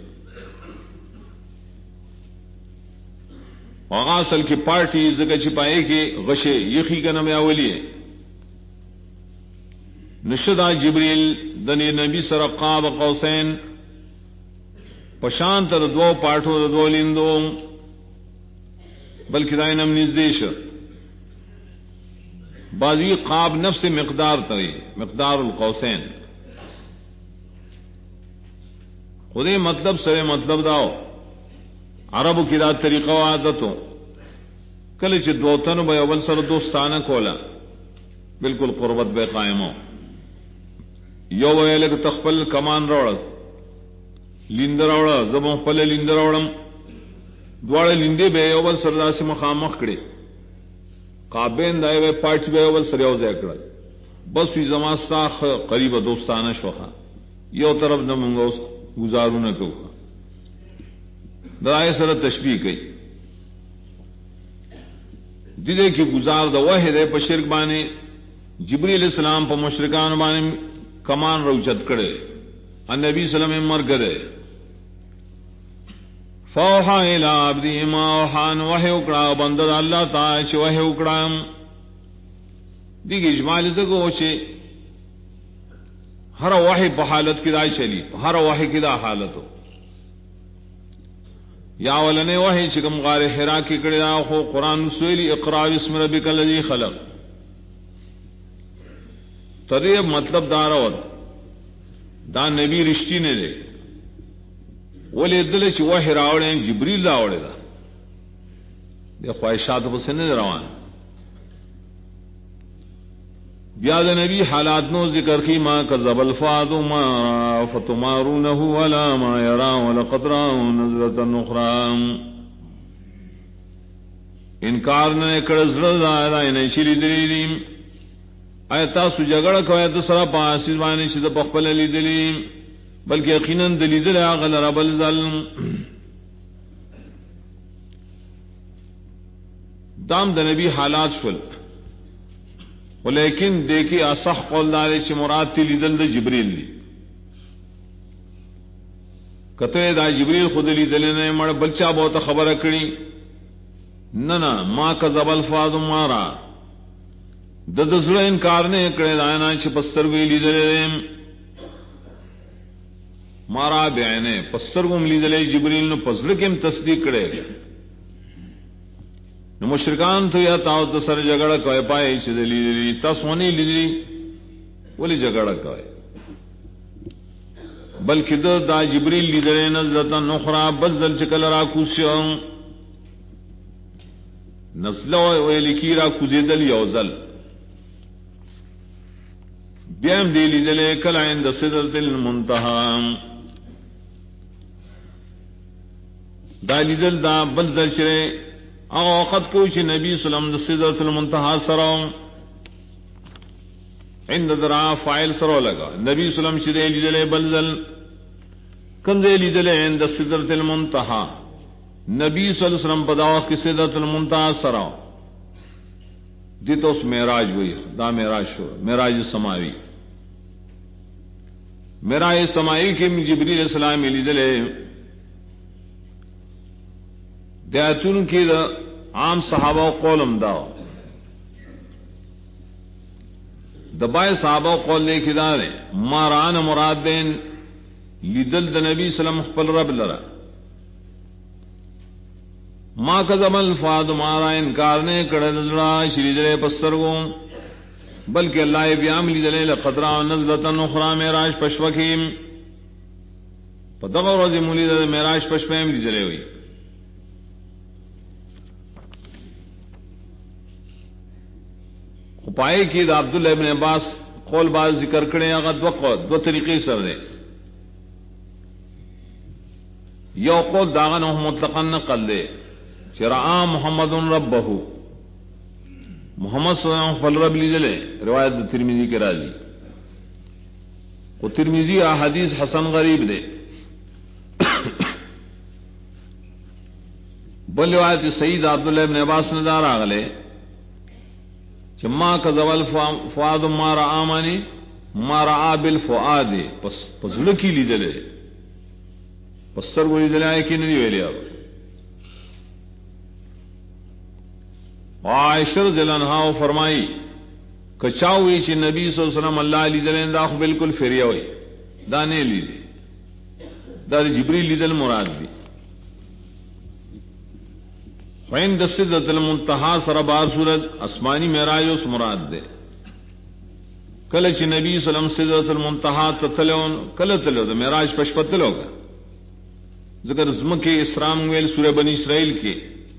هغه اصل کې پارټي زګه چې پای کې غشه یخي کنه مې اولی نشدا جبريل د نبی سره قاب قوسین پشان تر دو پاټو د دولیندو بلکہ دائنم نزدیش بازی قاب نفس مقدار تری مقدار القوسین خودی مطلب سرے مطلب داؤ عربو کی دا طریقہ و عادتوں کل چ دوتن بے اول سر دوستانہ کھولا بالکل قربت بے قائموں یو ویلے کہ تخپل کمان روڑ لیندر روڑا زبوں پل لیندر روڑم دواړه لیندې به اول سره داسې مخامخ کړي قابین دای وې پارټ به اول سره یو ځای کړل بس وی زما ساخ قریب دوستانه شوخه یو طرف نه مونږ اوس گزارونه کوو دای سره تشبیه کوي دې کې گزار د واحد په شرک باندې جبرئیل السلام په مشرکان باندې کمان روچت کړي ان نبی صلی الله علیه وسلم مرګره فوحا الى عبدی ما وحان وحی اکڑا بند اللہ تعالی چھ وحی اکڑا دیگه اجمال دگو چھ ہر وحی پا حالت کی دا چلی ہر وحی کی دا حالتو یا ولنے وحی چکم غار حرا کی کڑی دا خو قرآن سویلی اقرا بسم ربک الذی خلق تریب مطلب دارود دا نبی رشتی نے دے ولی دل چې وحی راوړې جبريل راوړې دا د خواہشات په سن روان بیا د نبی حالات نو ذکر کی ما کذب الفاظ ما فتمارونه ولا ما يرى ولقد رأوا نزلة اخرى انکار نه کړه زړه نه شری دلی آیت تاسو جګړه کوي د سره پاسې باندې چې د خپل لیدلی بلکہ یقیناً دلیدل اغل رب الظلم دام د نبی حالات شول ولیکن دیکھی اصح قول دار چې مراد تی لیدل د جبريل دی کته دا جبريل خود لیدل نه مړ بلچا بہت خبره کړي نه ما کذب الفاظ مارا د دزړه انکار نه کړي دا نه چې پستر وی لیدل مارا بیانے پسترگم لیدلے جبریل نو پزړکم تصدیق کړي نو مشرکان ته یا تاو د سر جګړه کوي پای چې لیدلی تاسو نه لیدلی ولی جګړه کوي بلکې دا جبریل لیدلې نزلتا نخرا بدل چکل را کوشو نسلو ویل کی را کوزیدل یوزل بیم دی لیدلې کله عند سدرۃ المنتهى دا لیدل دا بلدل شره او وخت کو چې نبی صلی الله علیه وسلم د سدرۃ المنتهى سره عند ذرا فاعل سره لگا نبی صلی الله علیه وسلم چې لیدل بلدل کنده لیدل عند سدرۃ المنتهى نبی صلی الله علیه وسلم په داوا کې سدرۃ المنتهى سره دیتوس معراج وی دا معراج شو معراج سماوی معراج سماوی کې جبرئیل السلام لیدل دیاتون کی دا عام صحابہ قولم دا دبائے صحابہ قول لے کے دارے ماران مراد دین لیدل دا نبی سلام خپل رب لرا ما کذب الفاظ مارا انکار نے کڑا شریدلے پسترگو بلکہ اللہ بیام لیدلے لقدرا نزلتا اخرى معراج پشوکیم پدغور روز مولید معراج پشپیم لیدلے ہوئی پائے کی دا عبداللہ ابن عباس قول باز ذکر کرے اگر دو طریقے سر دے یو قول داغن مطلقا نقل دے چرآ محمد ربہ محمد صلی اللہ علیہ وسلم فل رب لی جلے روایت ترمذی کے راضی وہ ترمذی احادیث حسن غریب دے بل روایت سید عبداللہ ابن عباس نے دار آگلے چما کا زوال فؤاد مارا آمانی مارا بالفؤاد پس لکی لی دلے پستر گولی دلے آئے کی نہیں ویلے اب عائشہ رضی اللہ عنہا فرمائی کچاوی چی نبی صلی اللہ علیہ وسلم اللہ علی دلین دا بالکل فریہ ہوئی دانے لی دے دا جبریل لی دل مراد دی فین دسدت المنتہا سر بار صورت اسمانی معراج اس مراد دے کل چی نبی صلی اللہ علیہ وسلم سدرت المنتہا تتلون کل تلو دا معراج پشپتلو گا ذکر زمک اسرام ویل سورہ بنی اسرائیل کے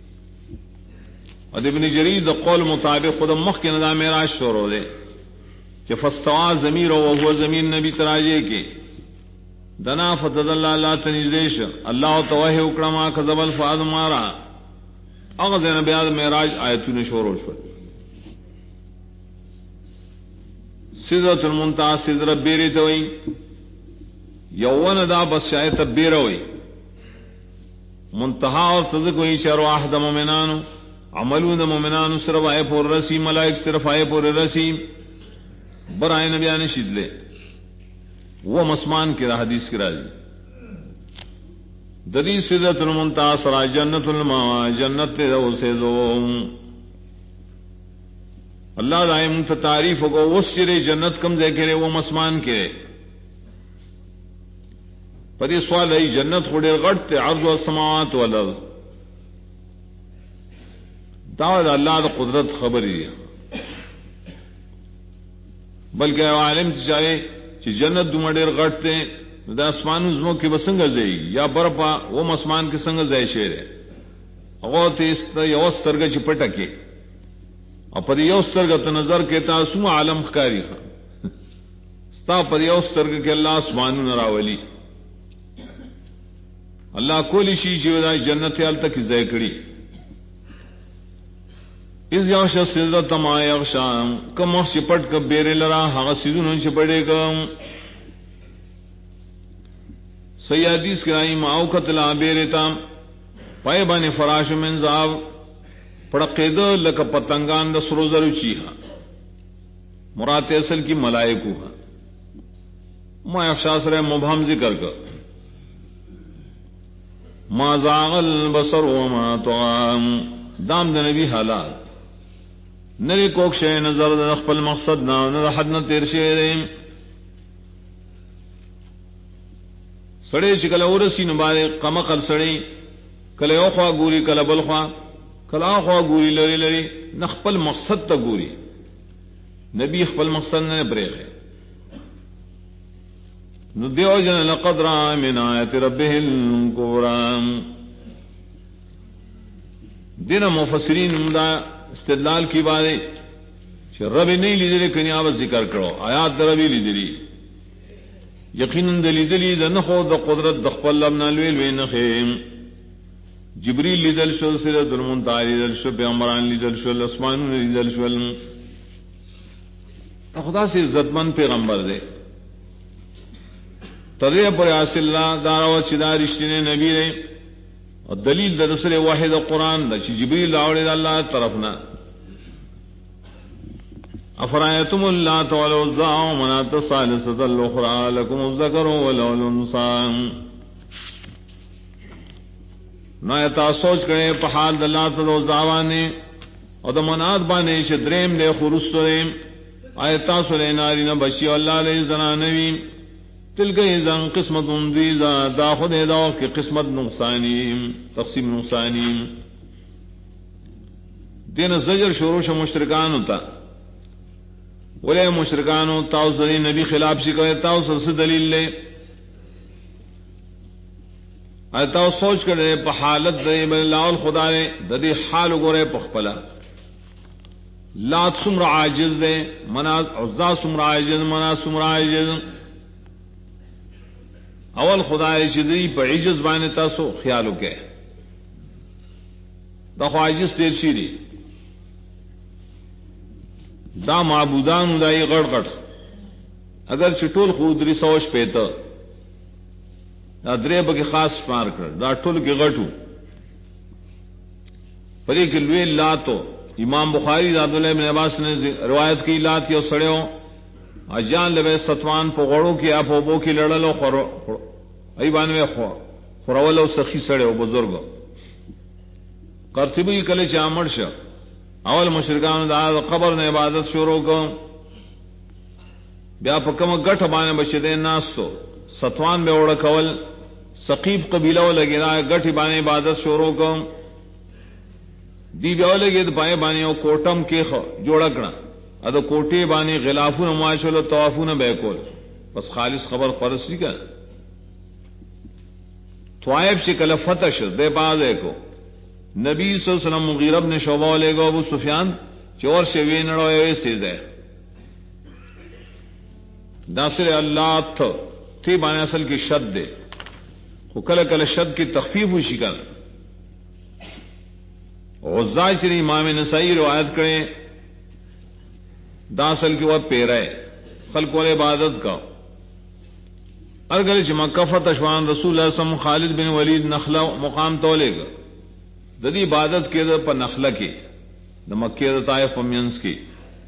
اور ابن جریر دا قول مطابق خود مخ کے ندا معراج شروع دے کہ فاستوا ضمیر و هو زمین نبی تراجے کے دنا فتدل اللہ تنزیش اللہ توحی اکرما کذب الفاظ مارا اغذین بیاد معراج آیتون شروع شد سدرۃ المنتہا سدرۃ بیری توئی یوون دا بس شایت بیروئی منتہا اور تذکوئی شرواح دا مومنانو عملون دا مومنانو صرف آئے پور رسی ملائک صرف آئے پور رسی برائے نبیان شدلے وہ مسمان کی حدیث کی راضی ددی سدرۃ المنتہا سرا جنت الماوا جنت دو سے دو اللہ دائم تعریف کو وہ سرے جنت کم دے کرے وہ مسمان کے پری سوال ہے جنت خودے غٹ عرض و السماوات والارض دا اللہ دا قدرت خبری ہے بلکہ عالم چاہے کہ جنت دومڑے غٹتے دا اسمان زمو کی بسنگ زئی یا برپا وہ مسمان کے سنگ زئی شیر ہے اغوت اس یو سترگ چپٹا کے اور پر یو سترگ تو نظر کے تاسو عالم خکاری خان ستا پر یو سترگ کے اللہ اسمان نراولی اللہ کولی شی چیودا جنت حال تک زئی کڑی اس یغشا سدرۃ ما یغشا کم چپٹ ک بیرے لرا ہا سیدون چپڑے کم سی حدیث کرائی ماؤکت لا بیرتا پائے بانے فراش من زاب پڑقید لک پتنگان دا سروزر چیہا مراد اصل کی ملائکو ہا ما افشاس رہے مبہم ذکر کر ما زاغ البصر وما طعام دام دا نبی حالات نری کوکشے نظر دا خپل مقصد نا نر حد نا تیر شیریں سڑے چکل اورسی نبارے قمقل سڑے کل او خواہ گوری کل بل خواہ کل آ خواہ گوری لری لری نخپل مقصد تا گوری نبی خپل مقصد نے بریغ ہے ندیو جن لقد را من آیت ربه الکبرام دینا مفسرین مدہ استدلال کی بارے کہ رب نہیں لی دلی کنیابت ذکر کرو آیات ربی لی دلی یقیناً دلی دلی دا نخو دا قدرت دا خپل لبنا لویل وی نخیم جبریل لیدل شل سدرۃ المنتہا لیدل شل پیغمبران لیدل شل اسمانون لیدل شل خدا سے عزت مند پیغمبر دے تدریہ پر آصل اللہ دارو چدا رشتین نبی دے اور دلیل دا رسول واحد قرآن دا چی جبریل آوڑی دا اللہ طرفنا افرائیتم اللات والعزى ومناة الثالثة الأخرى لكم الذكر وله الأنثى نایتا سوچ کرے پہال دلات دو زاوانے اور دا منات بانے شدریم دے خرسطریم آیتا سلے نارین بشی اللہ لے زنانوی تلک ایزان قسمت اندیزا دا خود ایداو کی قسمت نقصانیم تقسیم نقصانیم دین زجر شروش مشرکان ہوتا ولے مشرکانو تاؤس دلی نبی خلاف شکوے تاؤس اس دلیل لے تاؤس سوچ کرے پا حالت دے بل اللہ خدا لے ددی حال گورے پخپلا لات سمر عاجز دے، منا عزا سمر عاجز، منا سمر عاجز. اول خدای چې دی په عجز باندې تاسو خیال وکړئ، دا خو عاجز تیر شي دي. دا معبودان دای غړ غړ اگر چټول خو درې سوش پېته دا درې به خاص شمار کړ، دا ټول کې غټو پرې کې لوی لاتو. امام بخاری عبد الله بن عباس نے روایت کی لات یو سړیو اجان لوي ستوان په غړو کې اپ وبو کې لړلو خورو ای باندې خورولو سخی سړیو بزرګ. قرطبی کله چې امر شه اول مشرکان دا قبر نه عبادت شروع کوم، بیا په کوم غټ باندې بشیدې ناستو ستوان به وړ کول، ثقيف قبیله ولګینا غټ باندې عبادت شروع کوم. دی بیا ولګي د پای باندې او کوټم کې جوړ کړه، ا د کوټې باندې غلافونه ماشاءالله طوافونه به کول، بس خالص خبر پرستی کړه. طائف سے کله فتح شد دے بازے کو نبی صلی اللہ علیہ وسلم مغیرہ بن شعبہ لے گو ابو سفیان چور سے وینڑو ایسے دے ناصر اللہ تھی بانے اصل کی شد دے خو کل کل شد کی تخفیف ہوئی شکل. غزائی سے امام نسائی روایت کریں دا اصل کی وہ پیرے خلق والے عبادت کا ارگل چ مکہ فتح شوان رسول اللہ صلی اللہ علیہ وسلم خالد بن ولید نخلا مقام تولے گا ددی عبادت کے در پر نخلا کی دا مکہ دا طائف پمینس کی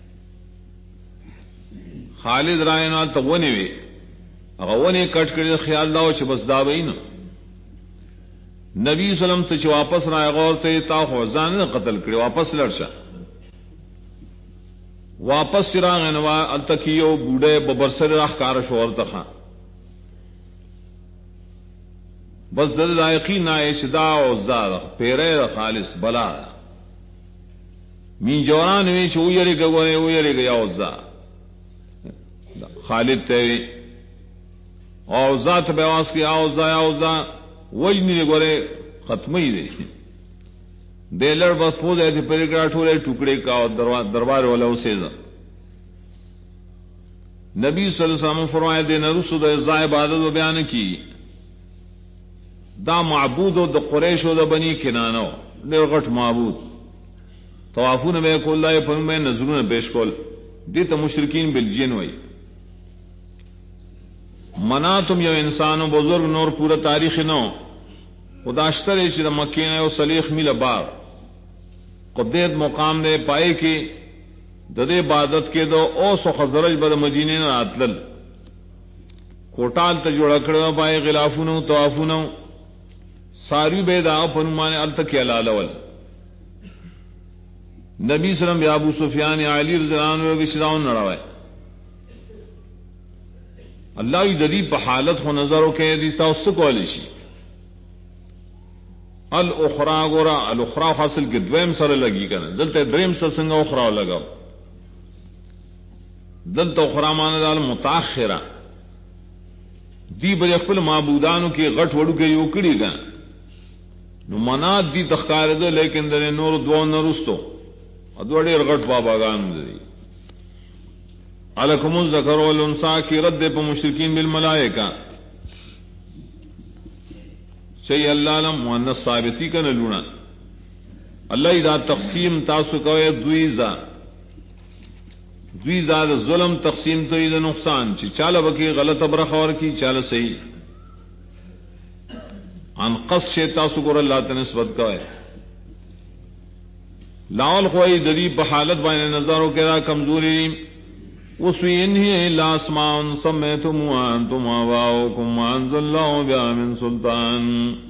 خالد رائنا تغونی وی اغونی کٹ کر خیال داو چ بس دا بین نبی صلی اللہ علیہ وسلم ته واپس را غور ته تا خو ځان قتل کړي واپس لړشه واپس راغ نو التکیو بوډه ببرسر راخکار شو ورته بس دل یقین اشدا او زاد پیره خالص بلا مین جوان وی چو یری گوره او یری گیا او زا خالد ته او ذات به واس کی او زا وجنی گوره ختمی دی دیلر بس پوزے تھے پریگرا ٹھولے ٹکڑے کا دربار والا اسے نبی صلی اللہ علیہ وسلم فرمایا دے نرسو دا ازا عبادت و بیان کی دا معبود و دا قریش و دا بنی کنانو دیر غٹ معبود توافون بے کول دا پھر میں نظرون پیش کول دیتا مشرکین بالجین وئی منا تم یو انسانو بزرگ نور پورا تاریخ نو خداشتر ایشی دا مکین ہے و صلیخ میل بار قدیت مقام دے پائے کی ددے عبادت کے دو اوس و خزرج بد مدینے نہ اتلل کوٹال تجوڑ کڑا پائے غلافونو توافونو ساری بے دا پنمان التکی علالول نبی صلی اللہ علیہ وسلم ابو سفیان علی رضی اللہ عنہ کی شداون نڑوائے اللہ کی ددی پہ حالت ہو نظروں کے دیتا اس کو علیشی الاخرا گورا الاخرا حاصل کے دویم سر لگی کرنے دلتے دریم سر سنگا اخرا لگاؤ دلتا اخرا مانا دال متاخرہ دی بجے خپل معبودانو کی غٹ وڑو کے یو کڑی گا نو منات دی تخکار دو لیکن در نور دو نرستو ادو ډیر غټ باباګان دي الکم الذکر والانثى کی رد په مشرکین بالملائکہ شی اللہ لم مؤنث ثابتی کنا لونا اللہ اذا تقسیم تاسو کوي دوی زاد ظلم تقسیم تو اذا نقصان چې چاله وکي غلط برخه اور کی چاله صحیح ان قص شی تاسو ګور الله ته نسبت کوي لاول خوئی دری بحالت بائن نظروں کے را کمزوری وسوی انہی الا اسماء سمیتم وانتم آباؤکم وانزل اللہ بیا من سلطان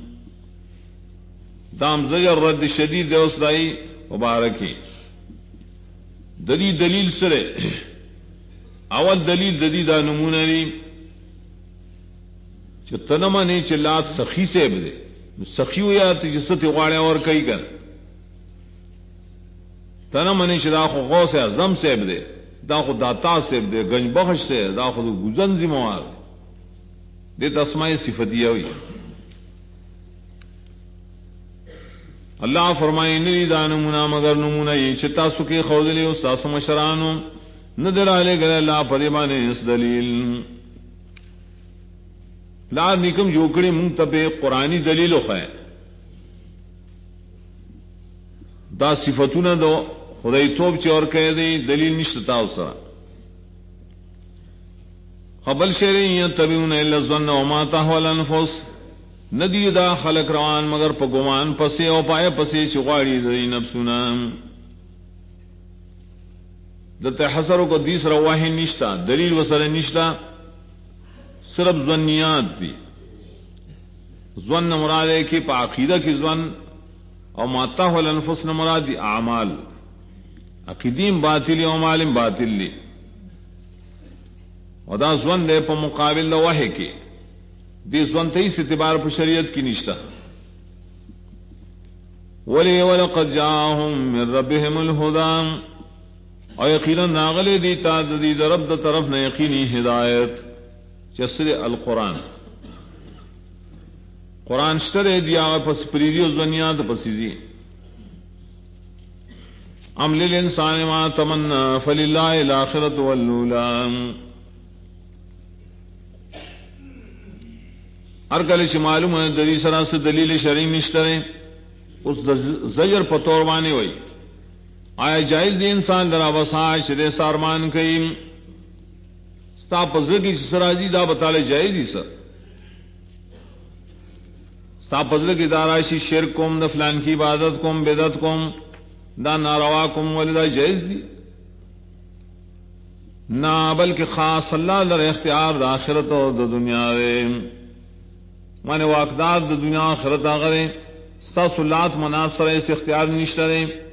دام زجر رد شدید دے اس دائی مبارکی دلی دلیل سرے اول دلیل دلی دا نمونہ لی چھ تنمہ نہیں چھ لات سخی سے بدے سخی ہویا تجسط غاڑے اور کئی کر تنا منی شدا خو غوث اعظم صاحب دے دا خو داتا صاحب دے گنج بخش سے دا خو گزن ذمہوار دے تسماء صفتیہ ہوئی اللہ فرمائے نری دا نمونہ مگر نمونہ یہ چتا سکے خودلی استاس مشرانو ندر آلے گلے اللہ پریمانے اس دلیل لا نکم جوکڑی منتبے قرآنی دلیلو خواہ دا صفتون دو خدای توب چی اور کہہ دی دلیل نشتتا اسرا قبل شرعی یتبعون الا الظن وما تهوى الانفس ندی دا خلق روان مگر پا گمان پسے او پائے پسے چغاڑی دی نفسنا دتے حسروں کو دیس رواہی نشتا دلیل وسر نشتا صرف ظنیات دی ظن مراد ہے کہ پا عقیدہ کی ظن او ماتا ہو الانفس مراد دی اعمال عقیدیم باطلی او معلم باطلی ودا ظن دے پا مقابل وحی کے دی ظن تیس اعتبار پر شریعت کی نشتا ولی ولقد جاءهم من ربهم الهدى او یقینا ناغلے دیتا دی رب دا طرف نہ یقینی ہدایت جسر القرآن قرآن شتر دیا پس پریدی و ظنیات پسیدی ام للانسان ما تمنا فللہ الاخرة واللولا ارکل چی معلوم ہے دری سرا سے دلیل شرعی نشترے اس زجر پتوروانے ہوئی آیا جائز دی انسان درا بسائے شدے سارمان کئیم ستا پزرگی سراجی دا بتالے جائز دی سر ستا پزرگی داراشی شرک کم دا فلان کی عبادت کم بدعت کم دا ناروا کم والدہ جائز دی نا بلکہ خاص اللہ در اختیار دا آخرت و دا دنیا دے مانے واقدار دا دنیا آخرت آگرے ستا سلات مناصر اس اختیار نشترے